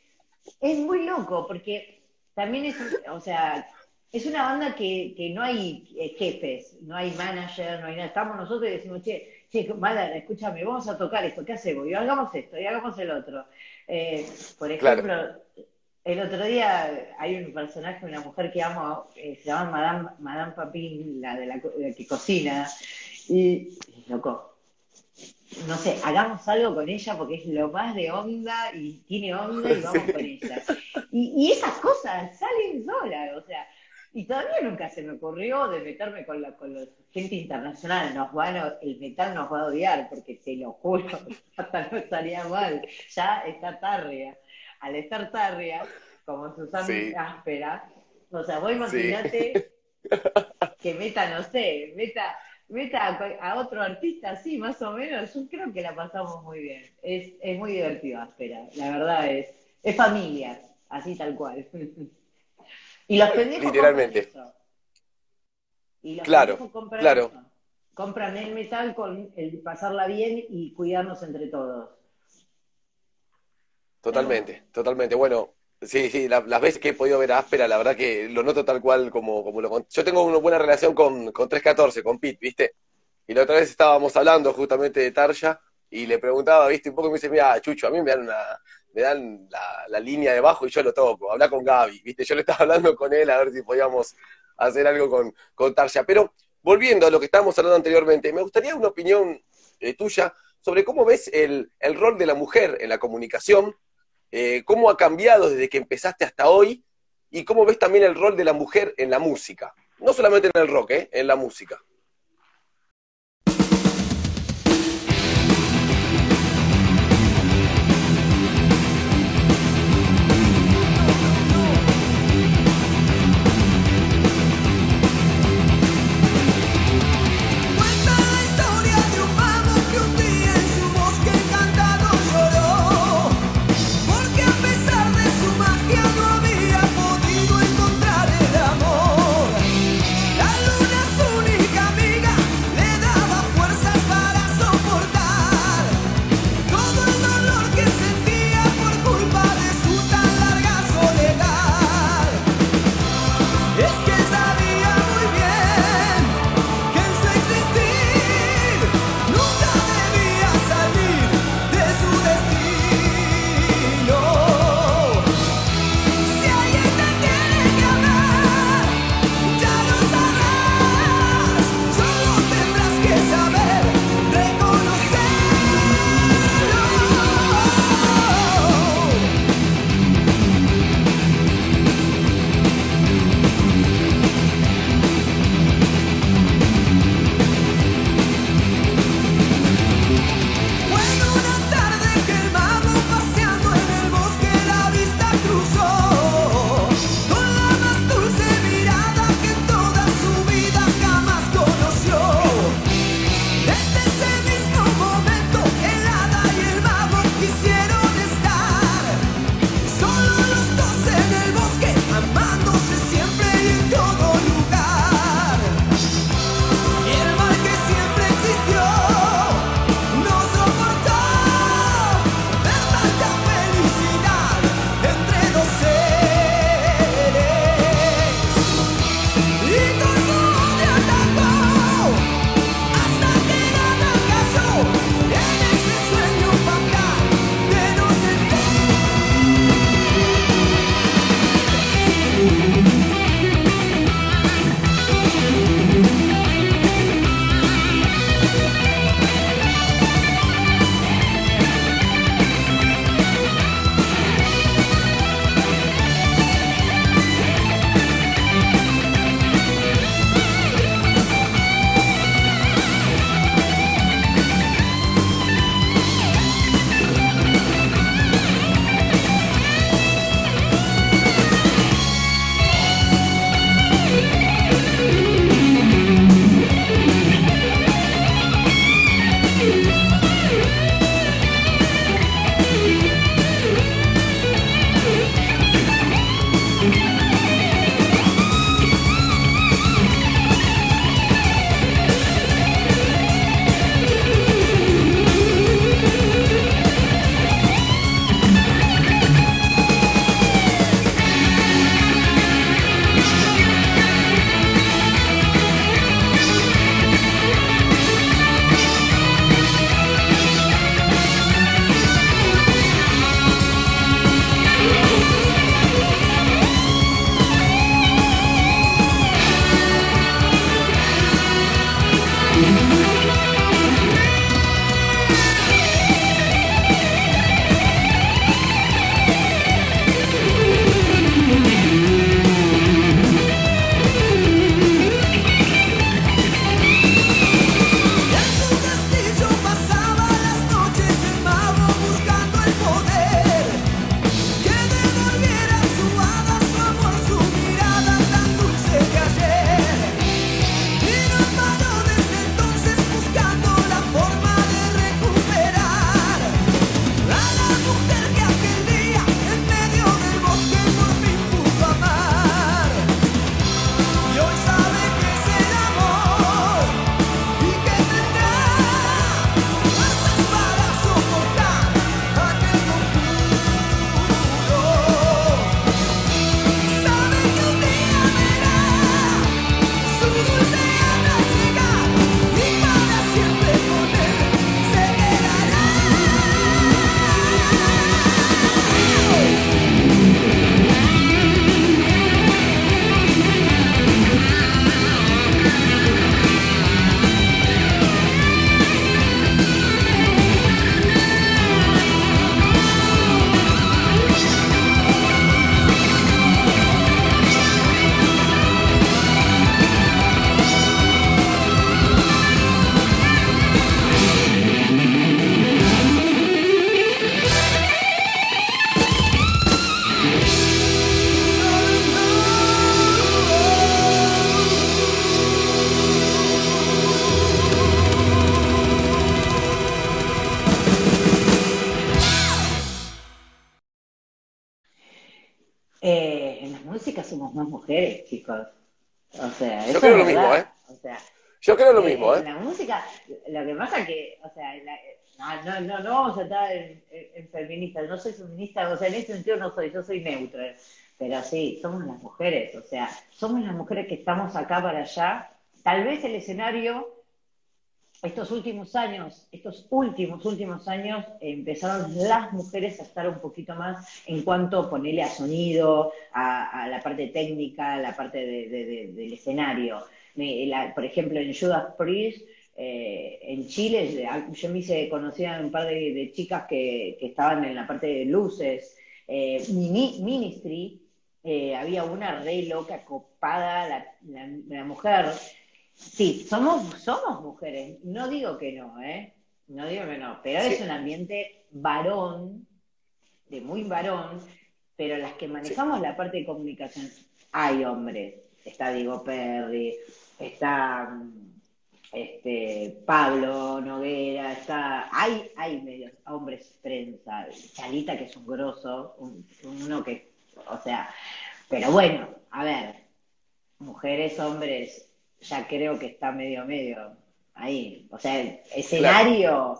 es muy loco, porque también o sea, es una banda que no hay jefes, no hay manager, no hay nada, estamos nosotros y decimos, che, Mala, escúchame, vamos a tocar esto, ¿qué hacemos? Y hagamos esto, y hagamos el otro. Por claro. ejemplo, el otro día hay un personaje, una mujer que amo, se llama Madame Papin, la que cocina, y loco, no sé, hagamos algo con ella porque es lo más de onda y tiene onda y vamos con ella. Y esas cosas salen solas, o sea, y todavía nunca se me ocurrió de meterme con la gente internacional. El metal nos va a odiar, porque te lo juro, hasta no estaría mal. Ya está Tarria. Al estar Tarria, como Susan Sí, Áspera, o sea, vos sí, imaginate que meta, no sé, meta a otro artista así, más o menos, yo creo que la pasamos muy bien. Es muy divertido Áspera, la verdad es familia, así tal cual. Y los pendejos compran Literalmente. eso. Y los Claro, pendejos compran claro. eso. Compran el metal con el pasarla bien y cuidarnos entre todos. Totalmente, totalmente. Bueno, sí, sí, las veces que he podido ver a Áspera, la verdad que lo noto tal cual como lo conté. Yo tengo una buena relación con 314, con Pete, ¿viste? Y la otra vez estábamos hablando justamente de Tarja y le preguntaba, ¿viste? Un poco y me dice, mira, Chucho, a mí me dan la línea de bajo y yo lo toco. Habla con Gaby, ¿viste? Yo le estaba hablando con él a ver si podíamos hacer algo con Tarja. Pero volviendo a lo que estábamos hablando anteriormente, me gustaría una opinión tuya sobre cómo ves el rol de la mujer en la comunicación, cómo ha cambiado desde que empezaste hasta hoy y cómo ves también el rol de la mujer en la música. No solamente en el rock, en la música. Cuenta la historia de un mago que un día en su bosque encantado lloró, porque a pesar de su magia no había podido encontrar el amor. La luna, su única amiga, le daba fuerzas para soportar todo el dolor que sentía por culpa de su tan larga soledad. Es que sabía muy bien que en su existir nunca debía salir de su destino. Si alguien te tiene que amar, ya lo sabrás, solo tendrás que saber reconocerlo. vez somos más mujeres, chicos. O sea, Yo eso creo es lo mismo, verdad. ¿eh? O sea, Yo creo lo mismo, en ¿eh? la música, lo que pasa que, o sea, no vamos a estar en feministas, no soy feminista, o sea, en ese sentido no soy, yo soy neutra, pero sí, somos las mujeres, o sea, somos las mujeres que estamos acá para allá. Tal vez el escenario, estos últimos años, empezaron las mujeres a estar un poquito más en cuanto a ponerle a sonido, a la parte técnica, a la parte del escenario. Por ejemplo, en Judas Priest, en Chile, yo me hice conocida a un par de chicas que estaban en la parte de luces. Ministry, había una re loca, copada, la mujer. Sí, somos mujeres, no digo que no, ¿eh? No digo que no, pero es Sí, un ambiente varón, de muy varón, pero las que sí. manejamos la parte de comunicación, hay hombres. Está Diego Perry, está Pablo Noguera, hay medios hombres prensa, Chalita que es un grosso, uno que, o sea, pero bueno, a ver, mujeres, hombres, ya creo que está medio ahí. O sea, el Claro. escenario,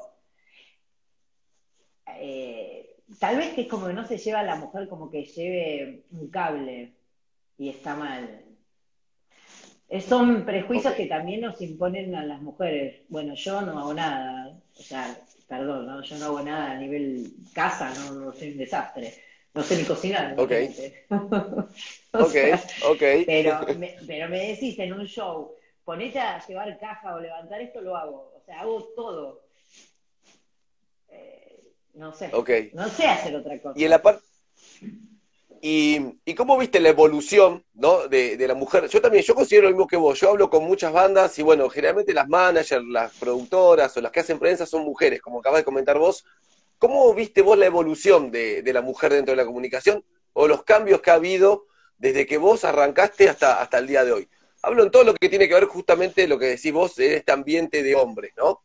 tal vez que es como que no se lleva a la mujer como que lleve un cable y está mal. Son Ok. prejuicios que también nos imponen a las mujeres. Bueno, yo no hago nada, o sea, perdón, ¿no? Yo no hago nada a nivel casa, no soy un desastre. No sé ni cocinar, Ok. imagínate. O Ok. sea, Ok. pero me decís en un show, ponete a llevar caja o levantar esto, lo hago. O sea, hago todo. No sé, Ok. no sé hacer otra Y en cosa. la parte. ¿Y cómo viste la evolución, ¿no? de la mujer? Yo también, yo considero lo mismo que vos. Yo hablo con muchas bandas y bueno, generalmente las managers, las productoras o las que hacen prensa son mujeres, como acabas de comentar vos. ¿Cómo viste vos la evolución de la mujer dentro de la comunicación o los cambios que ha habido desde que vos arrancaste hasta el día de hoy? Hablo en todo lo que tiene que ver justamente lo que decís vos en este ambiente de hombres, ¿no?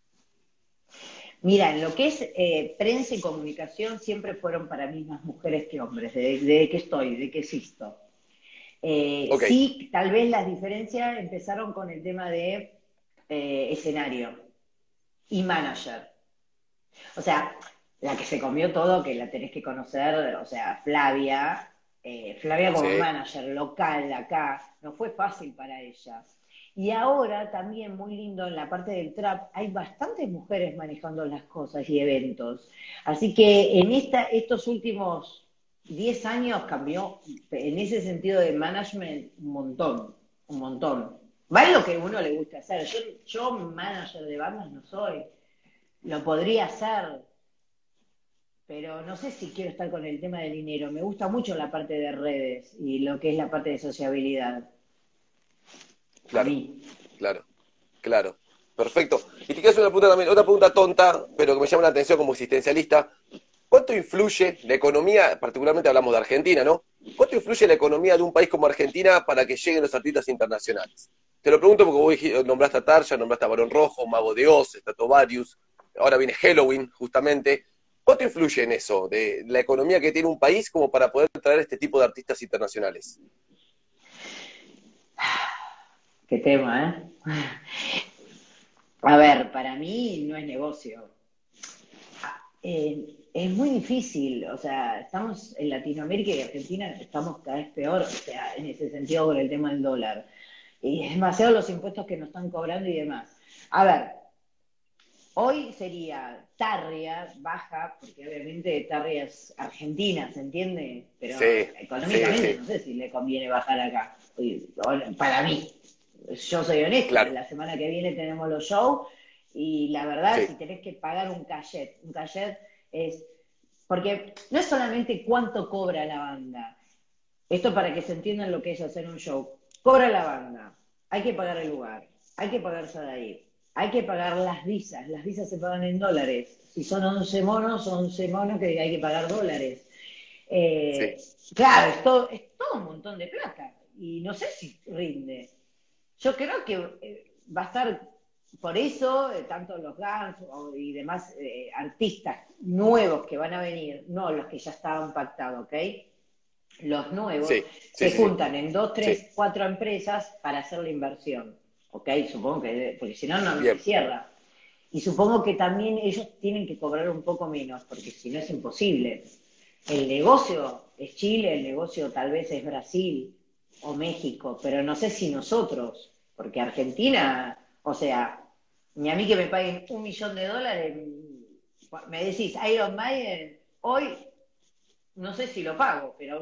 Mira, en lo que es prensa y comunicación siempre fueron para mí más mujeres que hombres, desde que estoy, desde que existo. Ok, Sí, tal vez las diferencias empezaron con el tema de escenario y manager. O sea, la que se comió todo, que la tenés que conocer, o sea, Flavia como sí, manager local acá, no fue fácil para ella. Y ahora también, muy lindo, en la parte del trap, hay bastantes mujeres manejando las cosas y eventos. Así que en estos últimos 10 años cambió, en ese sentido de management, un montón. Va en lo que a uno le gusta hacer. Yo manager de bandas no soy, lo podría hacer, pero no sé si quiero estar con el tema del dinero. Me gusta mucho la parte de redes y lo que es la parte de sociabilidad. A claro, mí. claro, claro. Perfecto. Y te quiero hacer una pregunta también, otra pregunta tonta, pero que me llama la atención como existencialista. ¿Cuánto influye la economía, particularmente hablamos de Argentina, ¿no? ¿Cuánto influye la economía de un país como Argentina para que lleguen los artistas internacionales? Te lo pregunto porque vos nombraste a Tarja, nombraste a Barón Rojo, Mago de Oz, Stratovarius, ahora viene Halloween, justamente. ¿Cuánto influye en eso, de la economía que tiene un país como para poder traer este tipo de artistas internacionales? Qué tema, ¿eh? A ver, para mí no es negocio. Es muy difícil, o sea, estamos en Latinoamérica y Argentina estamos cada vez peor, o sea, en ese sentido con el tema del dólar. Y es demasiado los impuestos que nos están cobrando y demás. A ver, hoy sería Tarria, baja, porque obviamente Tarria es Argentina, ¿se entiende? Pero Sí, sí, económicamente sí, no sé si le conviene bajar acá. Para mí, yo soy honesta, claro, la semana que viene tenemos los shows y la verdad, sí, si tenés que pagar un cachet es, porque no es solamente cuánto cobra la banda, esto para que se entiendan lo que es hacer un show. Cobra la banda, hay que pagar el lugar, hay que pagar Sadaí, hay que pagar las visas se pagan en dólares. Si son 11 monos, son 11 monos que hay que pagar dólares. sí, Eh, claro, es todo un montón de plata y no sé si rinde. Yo creo que va a estar, por eso, tanto los Guns y demás artistas nuevos que van a venir, no los que ya estaban pactados, ¿ok? los nuevos, Sí, se sí. juntan en 2, 3, Sí. 4 empresas para hacer la inversión. ¿Ok? Supongo que, porque si no, no se Bien, cierra. Y supongo que también ellos tienen que cobrar un poco menos, porque si no es imposible. El negocio es Chile, el negocio tal vez es Brasil o México, pero no sé si nosotros, porque Argentina, o sea, ni a mí que me paguen $1.000.000, me decís Iron Maiden, hoy no sé si lo pago, pero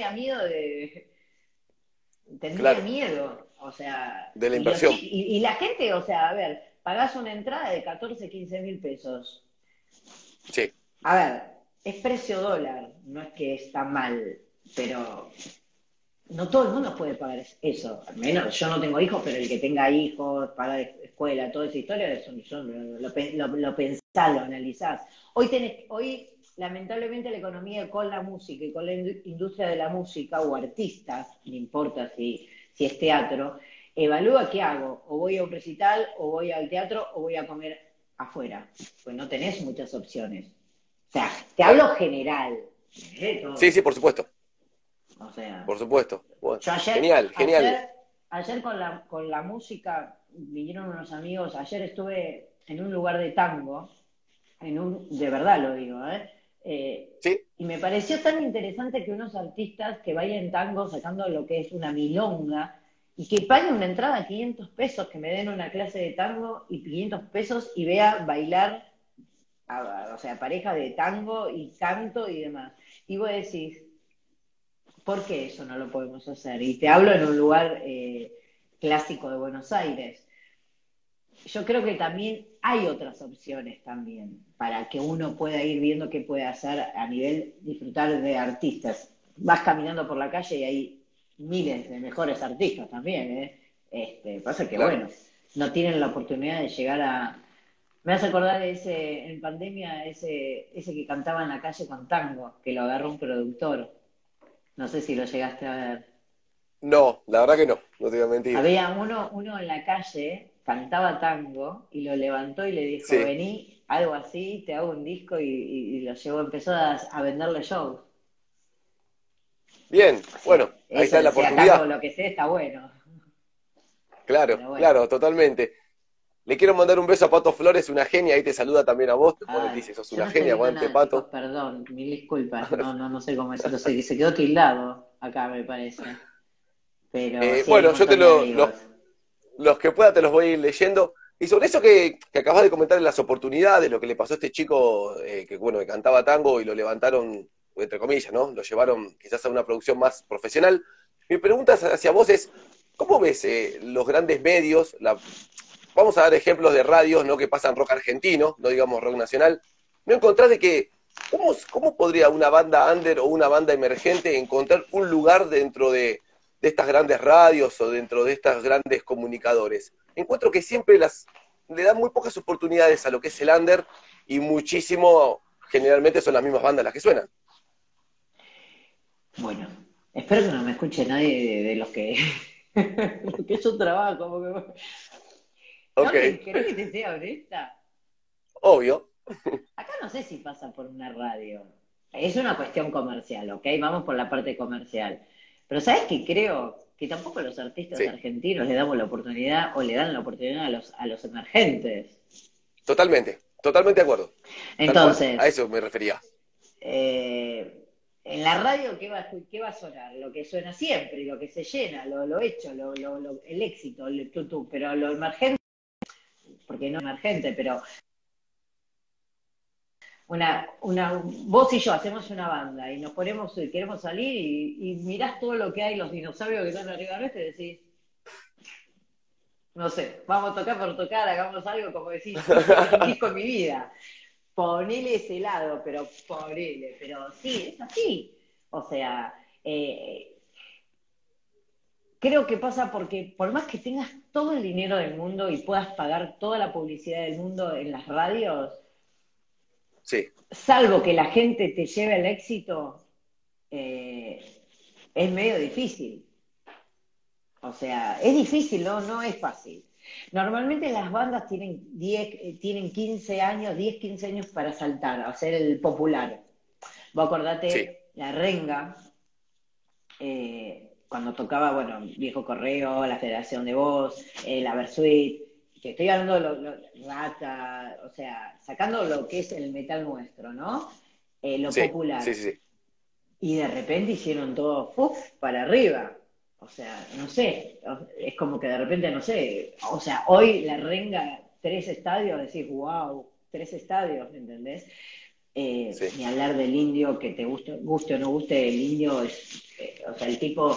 tendría claro, miedo, o sea, de la y, los, inversión. y la gente, o sea, a ver, pagás una entrada de 14, 15 mil pesos. Sí, A ver, es precio dólar, no es que está mal, pero no todo el mundo puede pagar eso. Al menos yo no tengo hijos, pero el que tenga hijos, paga escuela, toda esa historia, eso yo lo pensás, lo analizás. Hoy, lamentablemente, la economía con la música y con la industria de la música o artistas, no importa si es teatro, evalúa qué hago. O voy a un recital, o voy al teatro, o voy a comer afuera. Pues no tenés muchas opciones. O sea, te claro. hablo general, de Sí, todo. sí, por supuesto, O sea, por supuesto. Bueno, yo genial, genial. ayer con la música vinieron unos amigos, ayer estuve en un lugar de tango, de verdad lo digo, Sí, y me pareció tan interesante que unos artistas que bailen tango sacando lo que es una milonga y que paguen una entrada a 500 pesos, que me den una clase de tango y 500 pesos y vea bailar, o sea, pareja de tango y canto y demás. Y vos decís, ¿por qué eso no lo podemos hacer? Y te hablo en un lugar clásico de Buenos Aires. Yo creo que también hay otras opciones también para que uno pueda ir viendo qué puede hacer a nivel disfrutar de artistas. Vas caminando por la calle y hay miles de mejores artistas también, ¿eh? Pasa que, claro. bueno, no tienen la oportunidad de llegar a... Me hace acordar de en pandemia, ese que cantaba en la calle con tango, que lo agarró un productor. No sé si lo llegaste a ver. No, la verdad que no, no te voy a mentir. Había uno en la calle, cantaba tango, y lo levantó y le dijo, Sí, vení, algo así, te hago un disco, y lo llevó, empezó a venderle shows. bien, O sea, bueno, ahí eso, está la si acá oportunidad. con lo que sé está bueno, Claro, pero bueno. claro, totalmente. Le quiero mandar un beso a Pato Flores, una genia, ahí te saluda también a vos, te pone, te Ay, dice, sos yo una no estoy genia, viendo aguante nada, chicos, Pato. perdón, mil disculpas, no sé cómo decirlo, se quedó tildado acá, me parece. Pero sí, hay un Bueno, yo te montón de amigos. los que pueda te los voy a ir leyendo. Y sobre eso que acabas de comentar en las oportunidades, lo que le pasó a este chico que, bueno, que cantaba tango y lo levantaron, entre comillas, ¿no? Lo llevaron quizás a una producción más profesional. Mi pregunta hacia vos es, ¿cómo ves los grandes medios? Vamos a dar ejemplos de radios, ¿no? Que pasan rock argentino, no digamos rock nacional. ¿No encontrás de que, cómo podría una banda under o una banda emergente encontrar un lugar dentro de estas grandes radios o dentro de estas grandes comunicadores? Encuentro que siempre le dan muy pocas oportunidades a lo que es el under y muchísimo, generalmente son las mismas bandas las que suenan. Bueno, espero que no me escuche nadie de los que, los que yo trabajo, porque... Ok, ¿No querés que te sea honesta? obvio. Acá no sé si pasa por una radio. Es una cuestión comercial, ¿ok? Vamos por la parte comercial. Pero ¿sabes qué creo? Que tampoco los artistas Sí, argentinos le damos la oportunidad o le dan la oportunidad a los emergentes. totalmente, totalmente de acuerdo. Tal cual, a Entonces, eso me refería. en la radio, ¿qué va a sonar? Lo que suena siempre, lo que se llena, lo hecho, el éxito, el tutú. Pero lo emergente, porque no es emergente, pero vos y yo hacemos una banda y nos ponemos, queremos salir y mirás todo lo que hay, los dinosaurios que están arriba nuestro y decís, no sé, vamos a tocar por tocar, hagamos algo, como decís, hice un disco en mi vida. Ponele ese lado, pero sí, es así. O sea, creo que pasa porque por más que tengas todo el dinero del mundo y puedas pagar toda la publicidad del mundo en las radios, Sí, salvo que la gente te lleve al éxito, eh, es medio difícil. O sea, es difícil, no es fácil. Normalmente las bandas tienen 15 años, 10, 15 años para saltar, a ser el popular. Vos sí, acordate, La Renga, cuando tocaba, bueno, Viejo Correo, la Federación de Voz, la Versuit, que estoy hablando de Rata, o sea, sacando lo que es el metal nuestro, ¿no? Lo Sí, popular. sí, sí, sí. Y de repente hicieron todo para arriba. O sea, no sé, es como que de repente, no sé, o sea, hoy la Renga, 3 estadios, decís, wow, 3 estadios, ¿me entendés? Sí. Ni hablar del Indio, que te guste o no guste, el Indio es, o sea, el tipo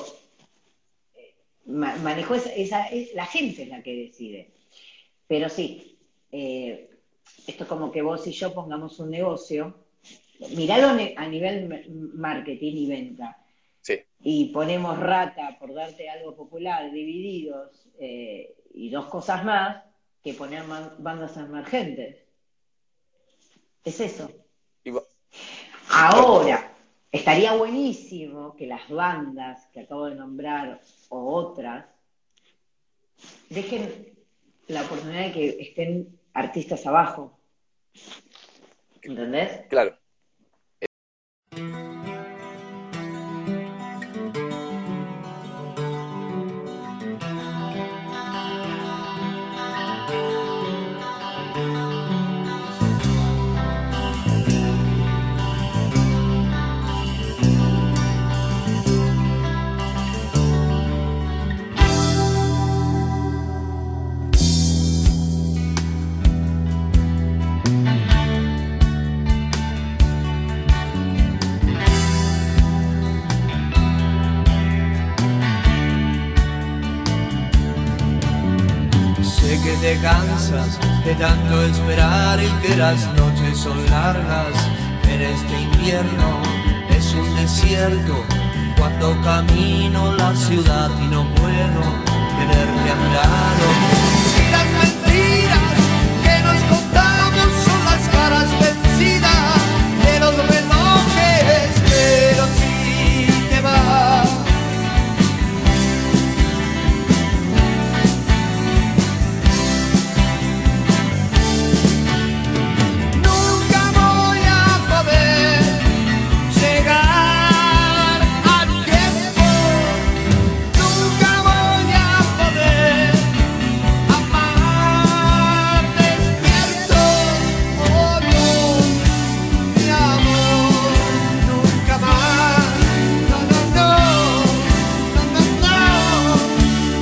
manejó la gente es la que decide. Pero sí, esto es como que vos y yo pongamos un negocio, miralo a nivel marketing y venta, Sí. y ponemos Rata, por darte algo popular, Divididos, y 2 cosas más, que poner bandas emergentes. Es eso. Y va- Ahora, estaría buenísimo que las bandas que acabo de nombrar o otras dejen la oportunidad de que estén artistas abajo. ¿Entendés? Claro. Sé que te cansas de tanto esperar y que las noches son largas en este invierno. Es un desierto cuando camino la ciudad y no puedo tenerte a mi lado. Y las mentiras que nos contamos son las caras vencidas de los relojes, pero si te vas. Nunca voy a poder llegar a tiempo. Nunca voy a poder amar despierto. Oh no, mi amor, nunca más. No, no, no, no, no, no.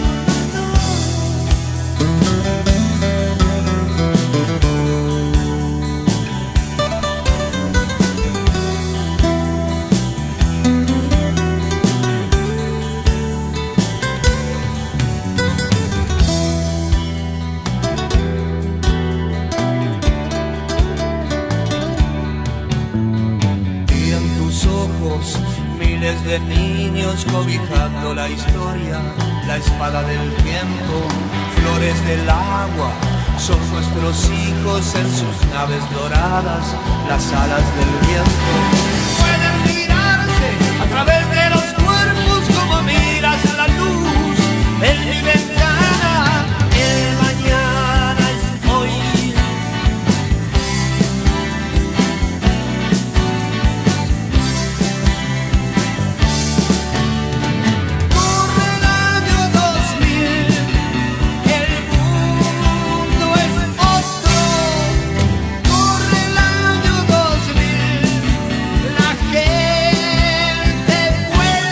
Y en tus ojos miles de niños cobijando la historia, la espada del tiempo, flores del agua, son nuestros hijos en sus naves doradas, las alas del viento. Pueden mirarse a través de los cuerpos como miras la luz en mi ventana. El mañana es hoy. Corre el año 2000, el mundo es otro. Corre el año 2000, la gente vuelve.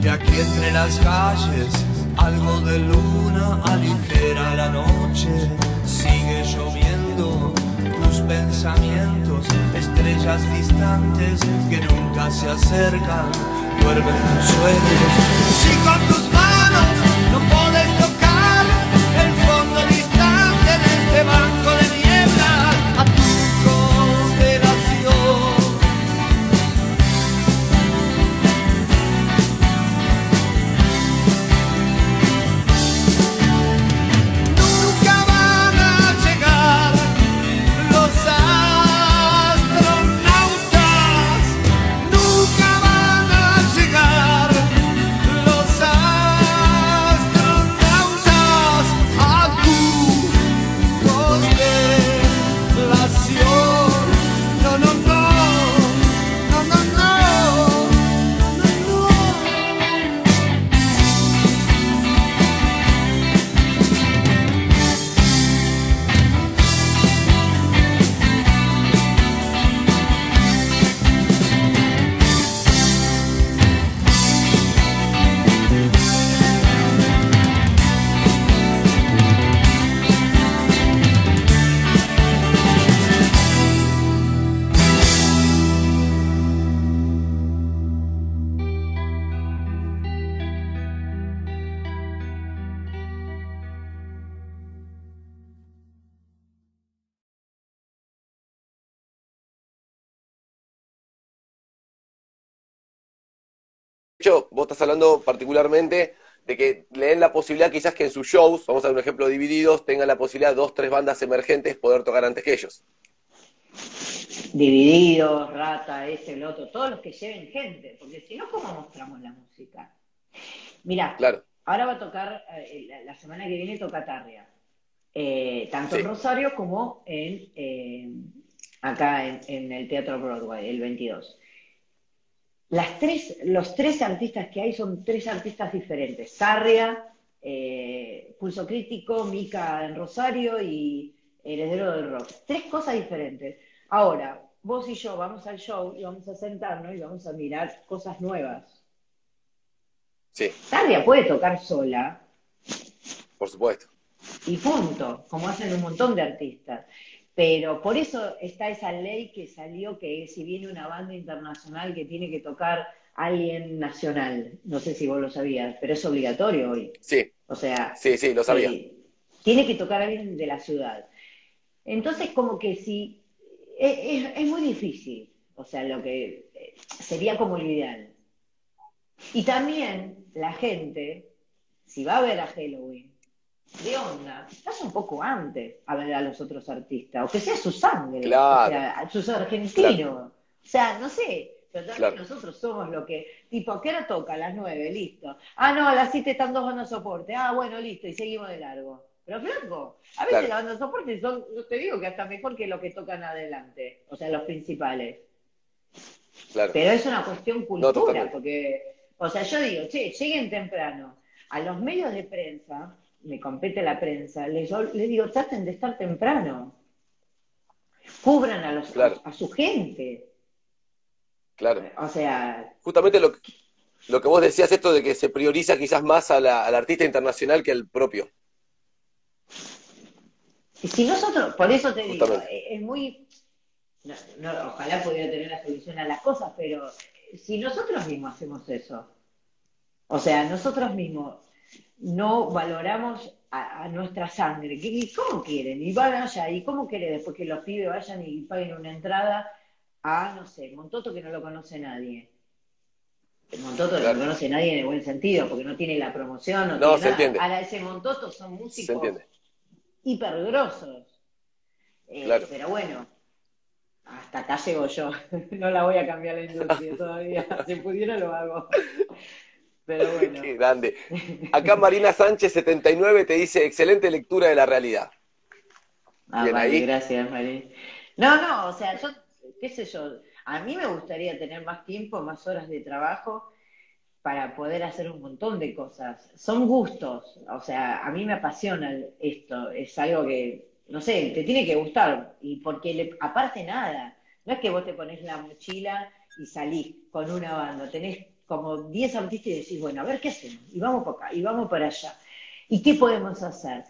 Y aquí entre las calles, algo de luna aligera la noche. Sigue lloviendo tus pensamientos, estrellas distantes que nunca se acercan, duermen tus sueños. Si con tus manos no puedes tocar el fondo distante de este banco de niebla, a tu constelación. Nunca van a llegar los astronautas, nunca van a llegar los astronautas a tu constelación. No, no, no, no, no, no, no, no. De hecho, vos estás hablando particularmente de que le den la posibilidad quizás que en sus shows, vamos a dar un ejemplo, Divididos, tengan la posibilidad de 2, 3 bandas emergentes poder tocar antes que ellos. Divididos, Rata, ese, el otro, todos los que lleven gente, porque si no, ¿cómo mostramos la música? Mirá, Claro, ahora va a tocar, la semana que viene toca Tarria, tanto sí, en Rosario como acá en el Teatro Broadway, el 22. Los tres artistas que hay son tres artistas diferentes. Tarria, Pulso Crítico, Mica en Rosario y Heredero del Rock. Tres cosas diferentes. Ahora, vos y yo vamos al show y vamos a sentarnos y vamos a mirar cosas nuevas. sí, Tarria puede tocar sola por supuesto. y punto, como hacen un montón de artistas. Pero por eso está esa ley que salió que si viene una banda internacional que tiene que tocar alguien nacional, no sé si vos lo sabías, pero es obligatorio hoy. Sí, O sea, sí, lo sabía. tiene que tocar alguien de la ciudad. Entonces, como que si es muy difícil, o sea, lo que sería como lo ideal. Y también la gente, si va a ver a Halloween, de onda, vaya un poco antes a ver a los otros artistas, o que sea su sangre, Claro, o sea, sus argentinos. claro, O sea, no sé, pero también claro, nosotros somos lo que, tipo, ¿a qué hora toca? A las 9, listo. Ah, no, a las 7 están dos bandas de soporte. Ah, bueno, listo, y seguimos de largo. Pero flaco, a veces claro, las bandas de soporte son, yo te digo que hasta mejor que lo que tocan adelante, o sea, los principales. claro. Pero es una cuestión No, cultura, totalmente. porque, o sea, yo digo, che, lleguen temprano. A los medios de prensa, me compete la prensa, les digo, traten de estar temprano. Cubran Claro, a su gente. claro. O sea, Justamente lo que vos decías, esto de que se prioriza quizás más al artista internacional que al propio, y si nosotros, por eso te digo, justamente. es muy, ojalá pudiera tener la solución a las cosas, pero si nosotros mismos hacemos eso, o sea, nosotros mismos no valoramos a nuestra sangre. ¿Cómo quieren? Y van allá, ¿y cómo quieren después que los pibes vayan y paguen una entrada a, no sé, Montoto que no lo conoce nadie? Montoto no lo Claro. conoce nadie en el buen sentido, porque no tiene la promoción, no No, tiene se nada. entiende, Ahora, ese Montoto son se músicos entiende. hipergrosos. Claro. Pero bueno, hasta acá llego yo. No la voy a cambiar la industria todavía. Si pudiera lo hago. Pero bueno. Qué grande. Acá Marina Sánchez 79 te dice, excelente lectura de la realidad. Ah, Bien vale, ahí. gracias, Mari. No, o sea, yo, qué sé yo, a mí me gustaría tener más tiempo, más horas de trabajo para poder hacer un montón de cosas. Son gustos, o sea, a mí me apasiona esto, es algo que, no sé, te tiene que gustar, y porque aparte nada, no es que vos te pones la mochila y salís con una banda, tenés como 10 artistas y decís, bueno, a ver qué hacemos, y vamos para acá, y vamos para allá, y qué podemos hacer.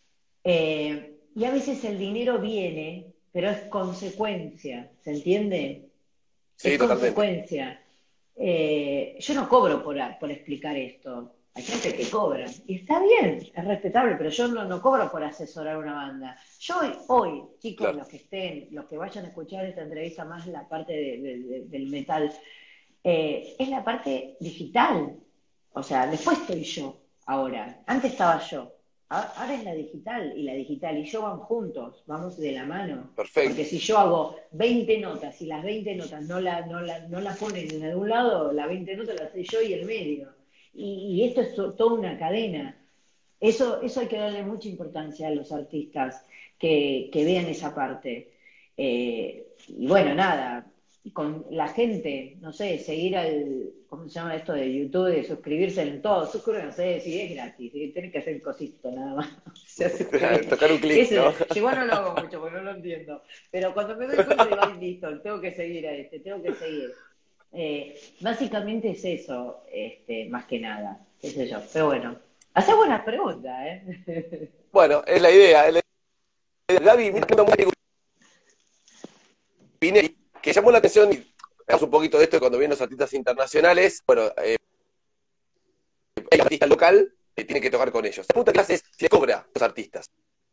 Y a veces el dinero viene, pero es consecuencia, ¿se entiende? Es Sí, totalmente. consecuencia. Yo no cobro por explicar esto. Hay gente que cobra. Y está bien, es respetable, pero yo no cobro por asesorar una banda. Yo hoy, chicos, Claro. los que vayan a escuchar esta entrevista, más la parte del metal, es la parte digital. O sea, después estoy yo ahora. Antes estaba yo. Ahora es la digital y yo van juntos, vamos de la mano. Porque Perfecto. si yo hago 20 notas y las 20 notas no las ponen en algún lado, las 20 notas las sé yo y el medio. Y esto es toda una cadena. Eso hay que darle mucha importancia a los artistas que vean esa parte. Y bueno, nada, con la gente, no sé, seguir ¿cómo se llama esto de YouTube? De suscribirse en todo, suscríbanse, si es gratis, tenés que hacer cosito nada más. Se suscriben. Tocar un clic, ¿no? Yo igual no lo hago mucho porque no lo entiendo, pero cuando me doy cuenta digo, ay, listo, tengo que seguir a tengo que seguir. Básicamente es eso, más que nada, qué sé yo, pero bueno, hace buenas preguntas, ¿eh? Bueno, es la idea. Gaby, mira, una música que llamó la atención, y hablamos un poquito de esto cuando vienen los artistas internacionales. Bueno, el artista local tiene que tocar con ellos. La pregunta que hace es si le cobra a los artistas.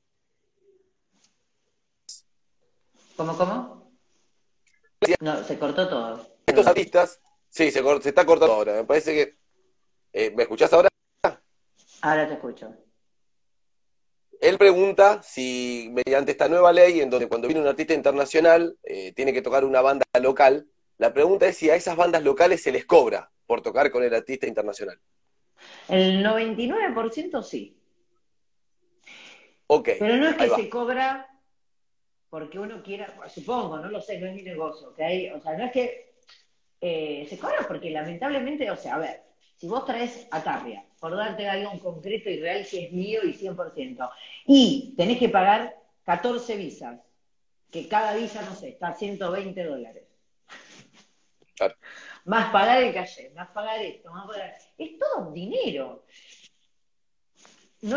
¿Cómo? No, se cortó todo, Estos perdón. artistas, sí, se está cortando ahora. Me parece que. ¿Me escuchás ahora? Ahora te escucho. Él pregunta si mediante esta nueva ley, en donde cuando viene un artista internacional tiene que tocar una banda local, la pregunta es si a esas bandas locales se les cobra por tocar con el artista internacional. El 99% sí, Ok, pero no es ahí que va. se cobra porque uno quiera, supongo, no lo sé, no es mi negocio, ¿ok? O sea, no es que se cobra porque lamentablemente, o sea, a ver, si vos traes a Tarria, por darte algo en concreto y real, si es mío y 100%, y tenés que pagar 14 visas, que cada visa, no sé, está a $120, Claro, más pagar el calle, más pagar esto, más pagar... Es todo dinero. No,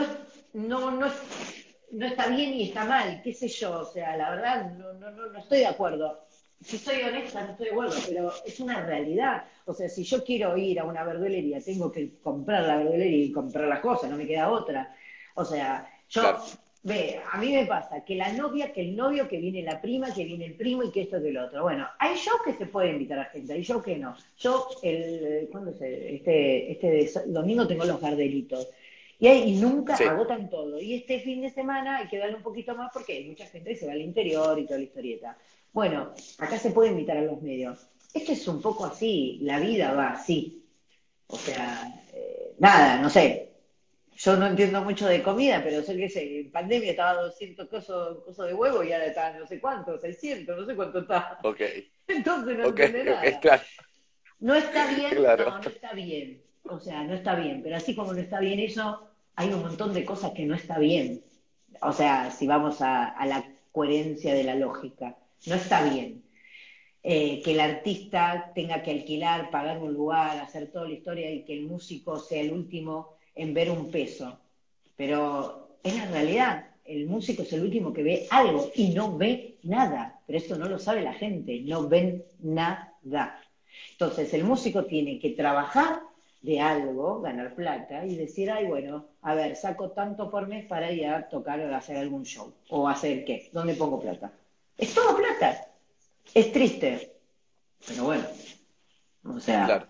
no está bien y está mal, qué sé yo, o sea, la verdad no estoy de acuerdo. Si soy honesta, no estoy de acuerdo, pero es una realidad. O sea, si yo quiero ir a una verdulería, tengo que comprar la verdulería y comprar las cosas, no me queda otra. O sea, claro, a mí me pasa que la novia, que el novio, que viene la prima, que viene el primo y que esto, que el otro. Bueno, hay shows que se puede invitar a gente, hay shows que no. Yo, ¿cuándo es? Domingo tengo los Gardelitos. Y nunca sí, agotan todo. Y este fin de semana hay que darle un poquito más porque hay mucha gente que se va al interior y toda la historieta. Bueno, acá se puede invitar a los medios. Esto es un poco así, la vida va así. O sea, nada, no sé. Yo no entiendo mucho de comida, pero sé que en pandemia estaba 200 cosos de huevo y ahora está no sé cuánto, 600, no sé cuánto está. ok, Entonces no ok, entiende ok, nada. claro, No está bien, claro, no está bien. O sea, no está bien. Pero así como no está bien eso, hay un montón de cosas que no está bien. O sea, si vamos a la coherencia de la lógica, no está bien. Que el artista tenga que alquilar, pagar un lugar, hacer toda la historia y que el músico sea el último en ver un peso. Pero es la realidad. El músico es el último que ve algo y no ve nada. Pero esto no lo sabe la gente, no ven nada. Entonces el músico tiene que trabajar de algo, ganar plata y decir, ay, bueno, a ver, saco tanto por mes para ir a tocar o hacer algún show. ¿O hacer qué? ¿Dónde pongo plata? Es todo plata. Es triste, pero bueno, o claro. sea,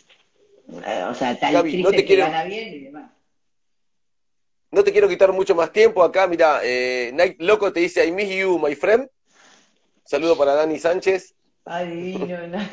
tal Gaby, triste el que gana bien y demás. no te quiero quitar mucho más tiempo. Acá, mira, Night Loco te dice, I miss you, my friend. Saludo para Dani Sánchez. Ay, divino, no.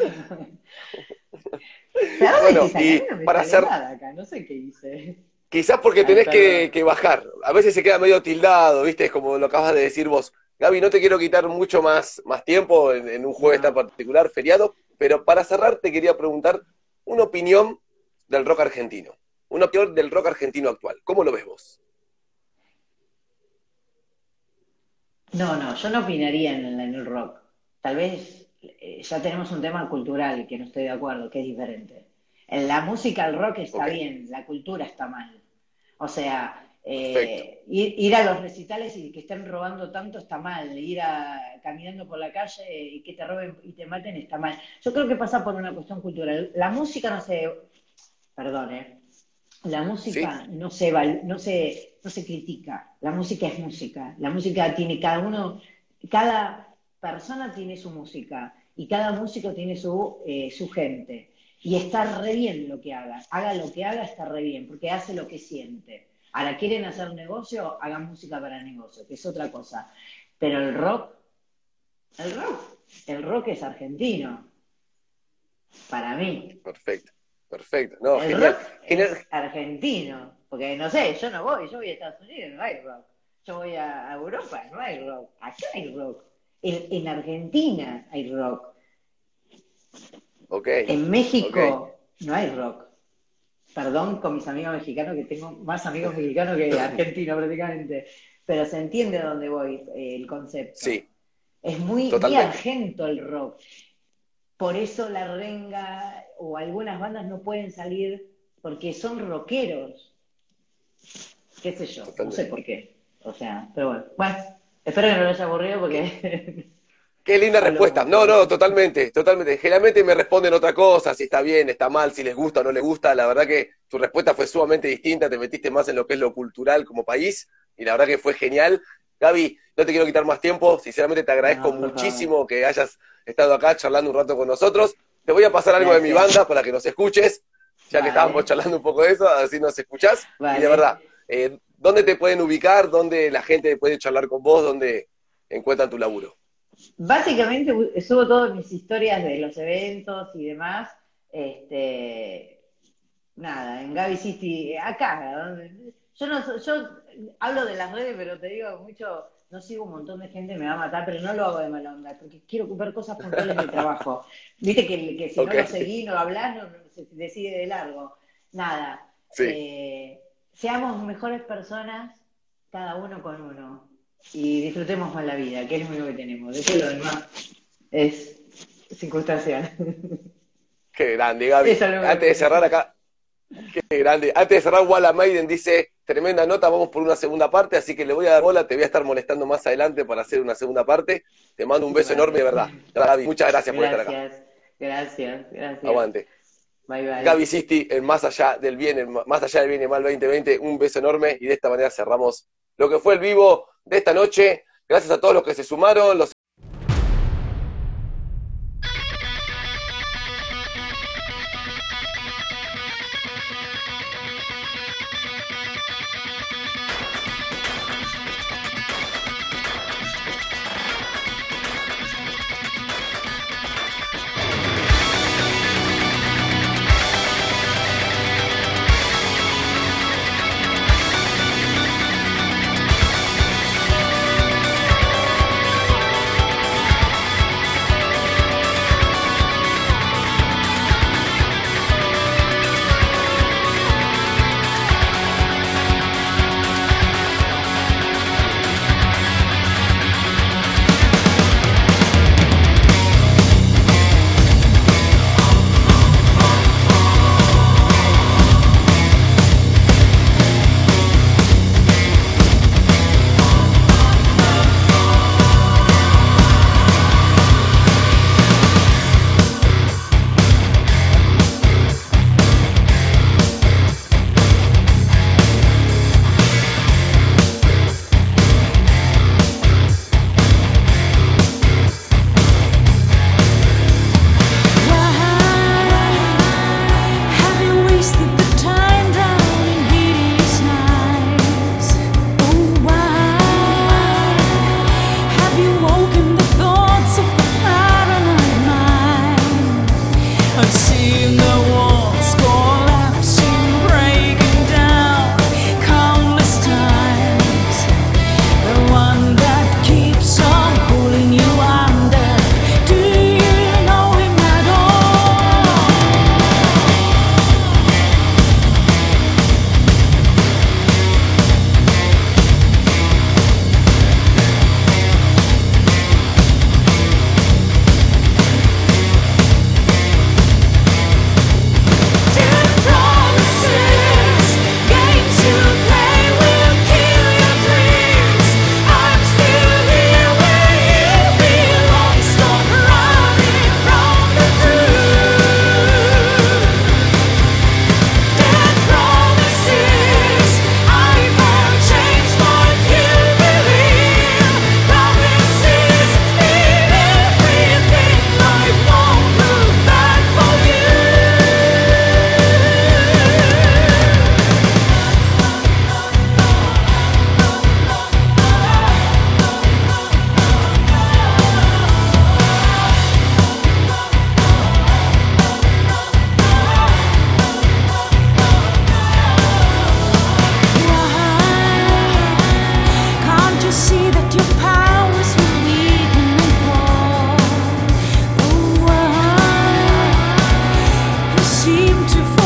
¿Sabes Bueno, qué y sacar? No me para sale hacer, nada acá, no sé qué hice. quizás porque Ay, tenés perdón. que bajar. A veces se queda medio tildado, ¿viste? Es como lo acabas de decir vos. Gaby, no te quiero quitar mucho más tiempo en un jueves tan No. particular, feriado, pero para cerrar te quería preguntar una opinión del rock argentino. Una opinión del rock argentino actual. ¿Cómo lo ves vos? No, yo no opinaría en el rock. Tal vez ya tenemos un tema cultural que no estoy de acuerdo, que es diferente. La música, el rock está Ok. bien, la cultura está mal. O sea, Perfecto. ir a los recitales y que estén robando tanto está mal. Caminando por la calle y que te roben y te maten está mal. Yo creo que pasa por una cuestión cultural. La música perdón, la ¿Sí? música no se critica. La música es música. La música tiene cada persona tiene su música y cada músico tiene su gente. Y está re bien lo que haga. Haga lo que haga, está re bien, porque hace lo que siente. Ahora, quieren hacer negocio, hagan música para negocio, que es otra cosa. Pero el rock, el rock es argentino, para mí. Perfecto. Perfecto. No, El genial. rock Genial. es argentino, porque no sé, yo voy a Estados Unidos, no hay rock. Yo voy a Europa, no hay rock. Acá hay rock. En Argentina hay rock. Ok. En Ok. México no hay rock. Perdón con mis amigos mexicanos, que tengo más amigos mexicanos que argentinos prácticamente. Pero se entiende a dónde voy, el concepto. Sí, Es muy totalmente. argento el rock. Por eso La Renga o algunas bandas no pueden salir porque son rockeros. Qué sé yo, no sé Totalmente. por qué. O sea, pero bueno. Bueno, espero que no lo haya aburrido porque Qué linda hablo respuesta. No, mucho. no, totalmente, totalmente. Generalmente me responden otra cosa, si está bien, está mal, si les gusta o no les gusta. La verdad que tu respuesta fue sumamente distinta, te metiste más en lo que es lo cultural como país y la verdad que fue genial. Gaby, no te quiero quitar más tiempo, sinceramente te agradezco No, por favor. muchísimo que hayas estado acá charlando un rato con nosotros. Te voy a pasar algo de mi Gracias. banda para que nos escuches, ya que estábamos Vale, charlando un poco de eso, así nos escuchás. Y de verdad, vale. ¿dónde te pueden ubicar? ¿Dónde la gente puede charlar con vos? ¿Dónde encuentran tu laburo? Básicamente subo todas mis historias de los eventos y demás. Nada, en Gaby City, acá. Yo hablo de las redes, pero te digo mucho, no sigo un montón de gente, me va a matar, pero no lo hago de mala onda, porque quiero ver cosas puntuales del trabajo. Viste que si no Ok, lo seguí, no lo hablás, no, se decide de largo. Nada. sí. Seamos mejores personas, cada uno con uno. Y disfrutemos más la vida, que es lo único que tenemos. Después lo demás es circunstancial. Qué grande, Gaby. Eso es lo Antes de que... cerrar acá, qué grande. Antes de cerrar, Walla Maiden dice, tremenda nota, vamos por una segunda parte, así que le voy a dar bola, te voy a estar molestando más adelante para hacer una segunda parte. Te mando un beso enorme, de Vale. verdad. Gaby, muchas gracias por estar acá. Gracias. Aguante. Bye, bye. Gaby Sisti, en Más Allá del Bien, Más Allá del Bien y Mal 2020, un beso enorme y de esta manera cerramos lo que fue el vivo de esta noche. Gracias a todos los que se sumaron, los too far.